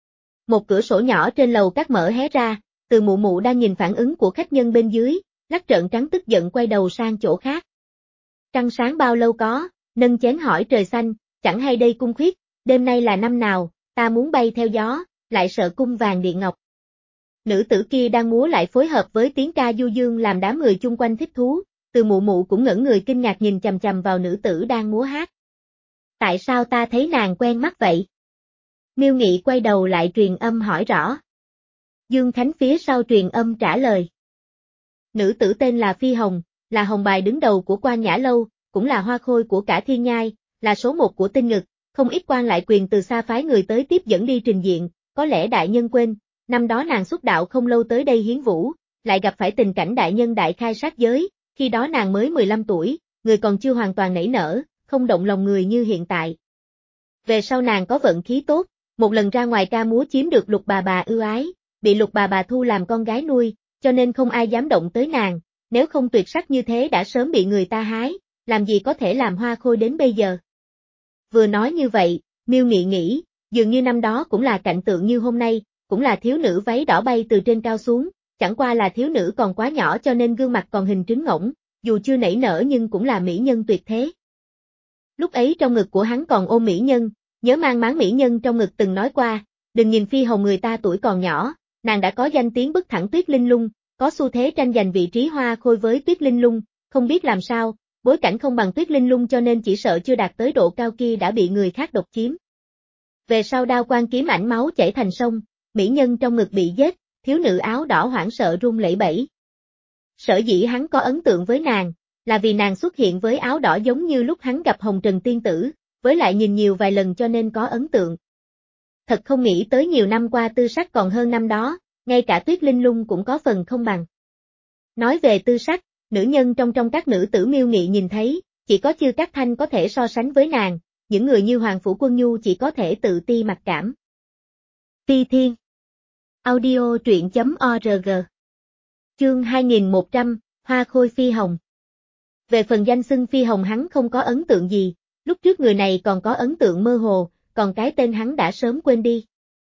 Một cửa sổ nhỏ trên lầu các mở hé ra, Từ Mụ Mụ đang nhìn phản ứng của khách nhân bên dưới, lắc trợn trắng tức giận quay đầu sang chỗ khác. Trăng sáng bao lâu có, nâng chén hỏi trời xanh, chẳng hay đây cung khuyết, đêm nay là năm nào, ta muốn bay theo gió, lại sợ cung vàng điện ngọc. Nữ tử kia đang múa lại phối hợp với tiếng ca du dương làm đám người chung quanh thích thú, Từ Mụ Mụ cũng ngẩn người kinh ngạc nhìn chằm chằm vào nữ tử đang múa hát. Tại sao ta thấy nàng quen mắt vậy? Miêu Nghị quay đầu lại truyền âm hỏi rõ. Dương Khánh phía sau truyền âm trả lời. Nữ tử tên là Phi Hồng, là hồng bài đứng đầu của Quan Nhã Lâu, cũng là hoa khôi của cả thiên nhai, là số một của tinh ngực, không ít quan lại quyền từ xa phái người tới tiếp dẫn đi trình diện, có lẽ đại nhân quên, năm đó nàng xuất đạo không lâu tới đây hiến vũ, lại gặp phải tình cảnh đại nhân đại khai sát giới, khi đó nàng mới mười lăm tuổi, người còn chưa hoàn toàn nảy nở, không động lòng người như hiện tại. Về sau nàng có vận khí tốt, một lần ra ngoài ca múa chiếm được Lục bà bà ưu ái, bị Lục bà bà thu làm con gái nuôi, cho nên không ai dám động tới nàng, nếu không tuyệt sắc như thế đã sớm bị người ta hái, làm gì có thể làm hoa khôi đến bây giờ. Vừa nói như vậy, Miêu Nghị nghĩ, dường như năm đó cũng là cảnh tượng như hôm nay, cũng là thiếu nữ váy đỏ bay từ trên cao xuống, chẳng qua là thiếu nữ còn quá nhỏ cho nên gương mặt còn hình trứng ngỗng, dù chưa nảy nở nhưng cũng là mỹ nhân tuyệt thế. Lúc ấy trong ngực của hắn còn ôm mỹ nhân, nhớ mang máng mỹ nhân trong ngực từng nói qua, đừng nhìn Phi Hồng người ta tuổi còn nhỏ, nàng đã có danh tiếng bức thẳng Tuyết Linh Lung, có xu thế tranh giành vị trí hoa khôi với Tuyết Linh Lung, không biết làm sao, bối cảnh không bằng Tuyết Linh Lung cho nên chỉ sợ chưa đạt tới độ cao kia đã bị người khác độc chiếm. Về sau đao quan kiếm ảnh máu chảy thành sông, mỹ nhân trong ngực bị giết, thiếu nữ áo đỏ hoảng sợ run lẩy bẩy. Sở dĩ hắn có ấn tượng với nàng, là vì nàng xuất hiện với áo đỏ giống như lúc hắn gặp Hồng Trần Tiên Tử, với lại nhìn nhiều vài lần cho nên có ấn tượng. Thật không nghĩ tới nhiều năm qua tư sắc còn hơn năm đó, ngay cả Tuyết Linh Lung cũng có phần không bằng. Nói về tư sắc, nữ nhân trong trong các nữ tử Miêu Nghị nhìn thấy, chỉ có Chư Cát Thanh có thể so sánh với nàng, những người như Hoàng Phủ Quân Nhu chỉ có thể tự ti mặc cảm. Phi Thiên Audio truyện chấm org Chương hai nghìn một trăm, Hoa Khôi Phi Hồng. Về phần danh xưng Phi Hồng hắn không có ấn tượng gì, lúc trước người này còn có ấn tượng mơ hồ, còn cái tên hắn đã sớm quên đi.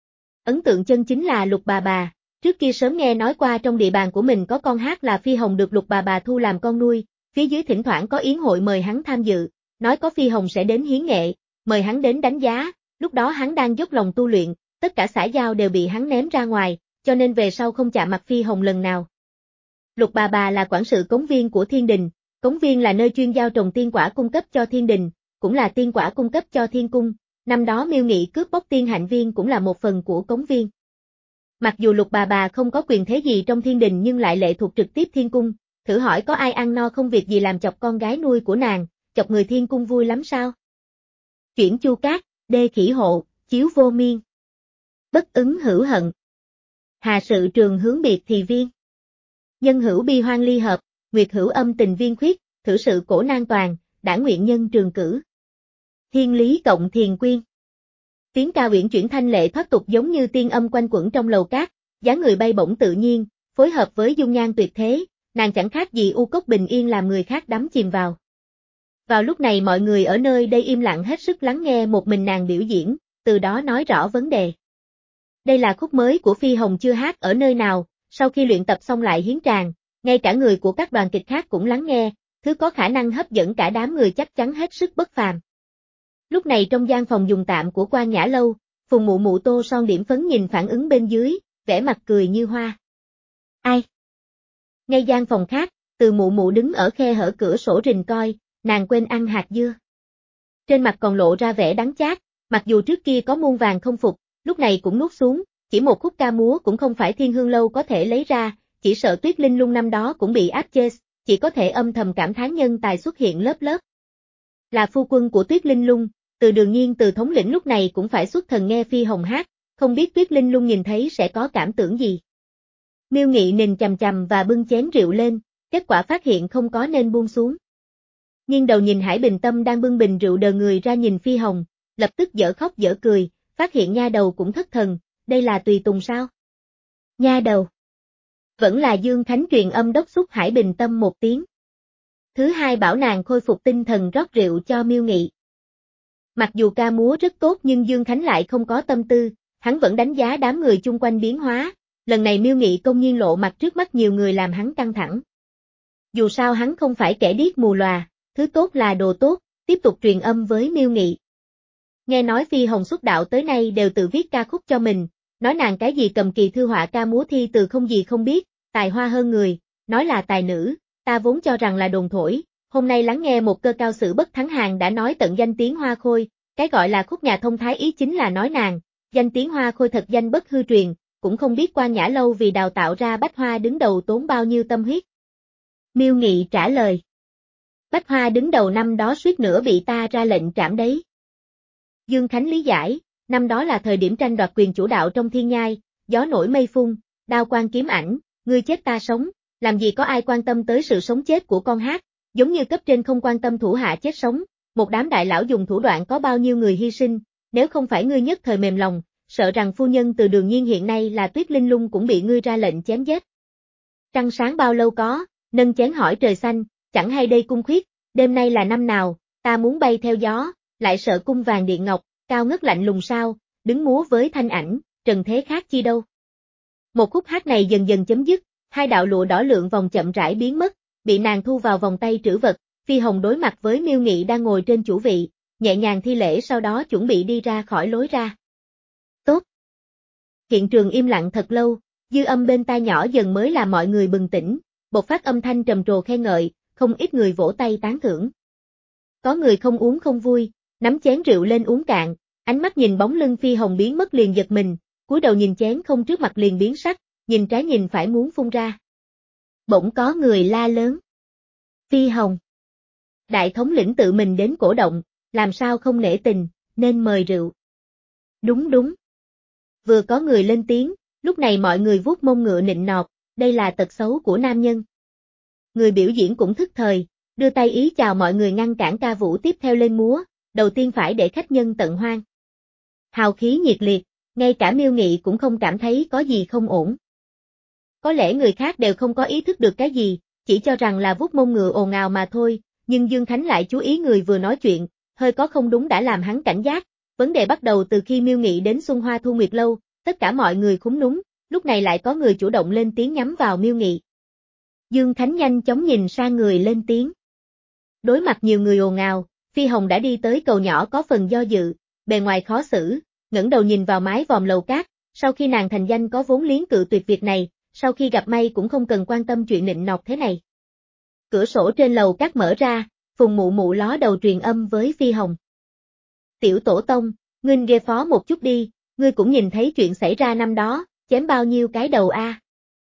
Ấn tượng chân chính là Lục bà bà, trước kia sớm nghe nói qua trong địa bàn của mình có con hát là Phi Hồng được Lục bà bà thu làm con nuôi, phía dưới thỉnh thoảng có yến hội mời hắn tham dự, nói có Phi Hồng sẽ đến hiến nghệ, mời hắn đến đánh giá, lúc đó hắn đang dốc lòng tu luyện, tất cả xã giao đều bị hắn ném ra ngoài, cho nên về sau không chạm mặt Phi Hồng lần nào. Lục bà bà là quản sự cống viên của thiên đình, cống viên là nơi chuyên giao trồng tiên quả cung cấp cho thiên đình, cũng là tiên quả cung cấp cho thiên cung, năm đó Miêu Nghị cướp bóc tiên hạnh viên cũng là một phần của cống viên. Mặc dù Lục bà bà không có quyền thế gì trong thiên đình nhưng lại lệ thuộc trực tiếp thiên cung, thử hỏi có ai ăn no không việc gì làm chọc con gái nuôi của nàng, chọc người thiên cung vui lắm sao? Chuyển Chu Cát, đê khỉ hộ, chiếu vô miên. Bất ứng hữu hận. Hà sự trường hướng biệt thì viên. Nhân hữu bi hoang ly hợp, nguyệt hữu âm tình viên khuyết, thử sự cổ nan toàn, đã nguyện nhân trường cử. Thiên lý cộng thiền quyên. Tiếng ca uyển chuyển thanh lệ thoát tục giống như tiên âm quanh quẩn trong lầu cát, dáng người bay bổng tự nhiên, phối hợp với dung nhan tuyệt thế, nàng chẳng khác gì u cốc bình yên làm người khác đắm chìm vào. Vào lúc này mọi người ở nơi đây im lặng hết sức lắng nghe một mình nàng biểu diễn, từ đó nói rõ vấn đề. Đây là khúc mới của Phi Hồng chưa hát ở nơi nào, sau khi luyện tập xong lại hiến tràng, ngay cả người của các đoàn kịch khác cũng lắng nghe, thứ có khả năng hấp dẫn cả đám người chắc chắn hết sức bất phàm. Lúc này trong gian phòng dùng tạm của Quan Nhã Lâu, Phùng Mụ Mụ tô son điểm phấn nhìn phản ứng bên dưới, vẻ mặt cười như hoa. Ai? Ngay gian phòng khác, Từ Mụ Mụ đứng ở khe hở cửa sổ rình coi, nàng quên ăn hạt dưa. Trên mặt còn lộ ra vẻ đắng chát, mặc dù trước kia có muôn vàng không phục, lúc này cũng nuốt xuống, chỉ một khúc ca múa cũng không phải Thiên Hương Lâu có thể lấy ra, chỉ sợ Tuyết Linh Lung năm đó cũng bị áp chế, chỉ có thể âm thầm cảm thán nhân tài xuất hiện lớp lớp. Là phu quân của Tuyết Linh Lung, Từ Đường Nhiên Từ thống lĩnh lúc này cũng phải xuất thần nghe Phi Hồng hát, không biết Tuyết Linh Lung nhìn thấy sẽ có cảm tưởng gì. Miêu Nghị nhìn chằm chằm và bưng chén rượu lên, kết quả phát hiện không có nên buông xuống. Nhưng đầu nhìn Hải Bình Tâm đang bưng bình rượu đờ người ra nhìn Phi Hồng, lập tức dở khóc dở cười, phát hiện nha đầu cũng thất thần, đây là tùy tùng sao? Nha đầu. Vẫn là Dương Khánh truyền âm đốc thúc Hải Bình Tâm một tiếng. Thứ hai bảo nàng khôi phục tinh thần rót rượu cho Miêu Nghị. Mặc dù ca múa rất tốt nhưng Dương Khánh lại không có tâm tư, hắn vẫn đánh giá đám người chung quanh biến hóa, lần này Miêu Nghị công nhiên lộ mặt trước mắt nhiều người làm hắn căng thẳng. Dù sao hắn không phải kẻ điếc mù lòa, thứ tốt là đồ tốt, tiếp tục truyền âm với Miêu Nghị. Nghe nói Phi Hồng xuất đạo tới nay đều tự viết ca khúc cho mình, nói nàng cái gì cầm kỳ thư họa ca múa thi từ không gì không biết, tài hoa hơn người, nói là tài nữ, ta vốn cho rằng là đồn thổi, hôm nay lắng nghe một cơ cao sử bất thắng hàng đã nói tận danh tiếng Hoa Khôi, cái gọi là khúc nhà thông thái ý chính là nói nàng, danh tiếng Hoa Khôi thật danh bất hư truyền, cũng không biết Quan Nhã Lâu vì đào tạo ra Bách Hoa đứng đầu tốn bao nhiêu tâm huyết. Miêu Nghị trả lời. Bách Hoa đứng đầu năm đó suýt nữa bị ta ra lệnh trảm đấy. Dương Khánh lý giải, năm đó là thời điểm tranh đoạt quyền chủ đạo trong thiên nhai, gió nổi mây phun, đao quan kiếm ảnh, ngươi chết ta sống, làm gì có ai quan tâm tới sự sống chết của con hát, giống như cấp trên không quan tâm thủ hạ chết sống, một đám đại lão dùng thủ đoạn có bao nhiêu người hy sinh, nếu không phải ngươi nhất thời mềm lòng, sợ rằng phu nhân từ Đường Nhiên hiện nay là Tuyết Linh Lung cũng bị ngươi ra lệnh chém giết. Trăng sáng bao lâu có, nâng chén hỏi trời xanh, chẳng hay đây cung khuyết, đêm nay là năm nào, ta muốn bay theo gió, lại sợ cung vàng điện ngọc, cao ngất lạnh lùng sao, đứng múa với thanh ảnh, trần thế khác chi đâu. Một khúc hát này dần dần chấm dứt, hai đạo lụa đỏ lượn vòng chậm rãi biến mất, bị nàng thu vào vòng tay trữ vật, Phi Hồng đối mặt với Miêu Nghị đang ngồi trên chủ vị, nhẹ nhàng thi lễ sau đó chuẩn bị đi ra khỏi lối ra. Tốt. Hiện trường im lặng thật lâu, dư âm bên tai nhỏ dần mới làm mọi người bừng tỉnh, bộc phát âm thanh trầm trồ khen ngợi, không ít người vỗ tay tán thưởng. Có người không uống không vui, nắm chén rượu lên uống cạn, ánh mắt nhìn bóng lưng Phi Hồng biến mất liền giật mình, cúi đầu nhìn chén không trước mặt liền biến sắc, nhìn trái nhìn phải muốn phun ra. Bỗng có người la lớn. Phi Hồng. Đại thống lĩnh tự mình đến cổ động, làm sao không nể tình, nên mời rượu. Đúng đúng. Vừa có người lên tiếng, lúc này mọi người vuốt mông ngựa nịnh nọt, đây là tật xấu của nam nhân. Người biểu diễn cũng thức thời, đưa tay ý chào mọi người ngăn cản ca vũ tiếp theo lên múa, đầu tiên phải để khách nhân tận hoan. Hào khí nhiệt liệt, ngay cả Miêu Nghị cũng không cảm thấy có gì không ổn. Có lẽ người khác đều không có ý thức được cái gì, chỉ cho rằng là vuốt mông ngựa ồn ào mà thôi, nhưng Dương Khánh lại chú ý người vừa nói chuyện, hơi có không đúng đã làm hắn cảnh giác. Vấn đề bắt đầu từ khi Miêu Nghị đến Xuân Hoa Thu Nguyệt Lâu, tất cả mọi người khúm núm, lúc này lại có người chủ động lên tiếng nhắm vào Miêu Nghị. Dương Khánh nhanh chóng nhìn sang người lên tiếng. Đối mặt nhiều người ồn ào, Phi Hồng đã đi tới cầu nhỏ có phần do dự, bề ngoài khó xử, ngẩng đầu nhìn vào mái vòm lầu cát, sau khi nàng thành danh có vốn liếng cự tuyệt việc này, sau khi gặp may cũng không cần quan tâm chuyện nịnh nọt thế này. Cửa sổ trên lầu cát mở ra, Phùng Mụ Mụ ló đầu truyền âm với Phi Hồng. Tiểu tổ tông, ngươi ghê phó một chút đi, ngươi cũng nhìn thấy chuyện xảy ra năm đó, chém bao nhiêu cái đầu a. À.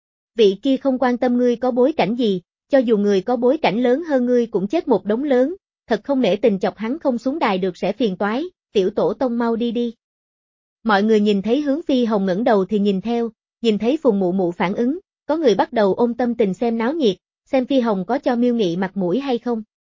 Vị kia không quan tâm ngươi có bối cảnh gì, cho dù người có bối cảnh lớn hơn ngươi cũng chết một đống lớn, thật không nể tình chọc hắn không xuống đài được sẽ phiền toái, tiểu tổ tông mau đi đi. Mọi người nhìn thấy hướng Phi Hồng ngẩng đầu thì nhìn theo, nhìn thấy Phùng Mụ Mụ phản ứng, có người bắt đầu ôm tâm tình xem náo nhiệt, xem Phi Hồng có cho Miêu Nghị mặt mũi hay không.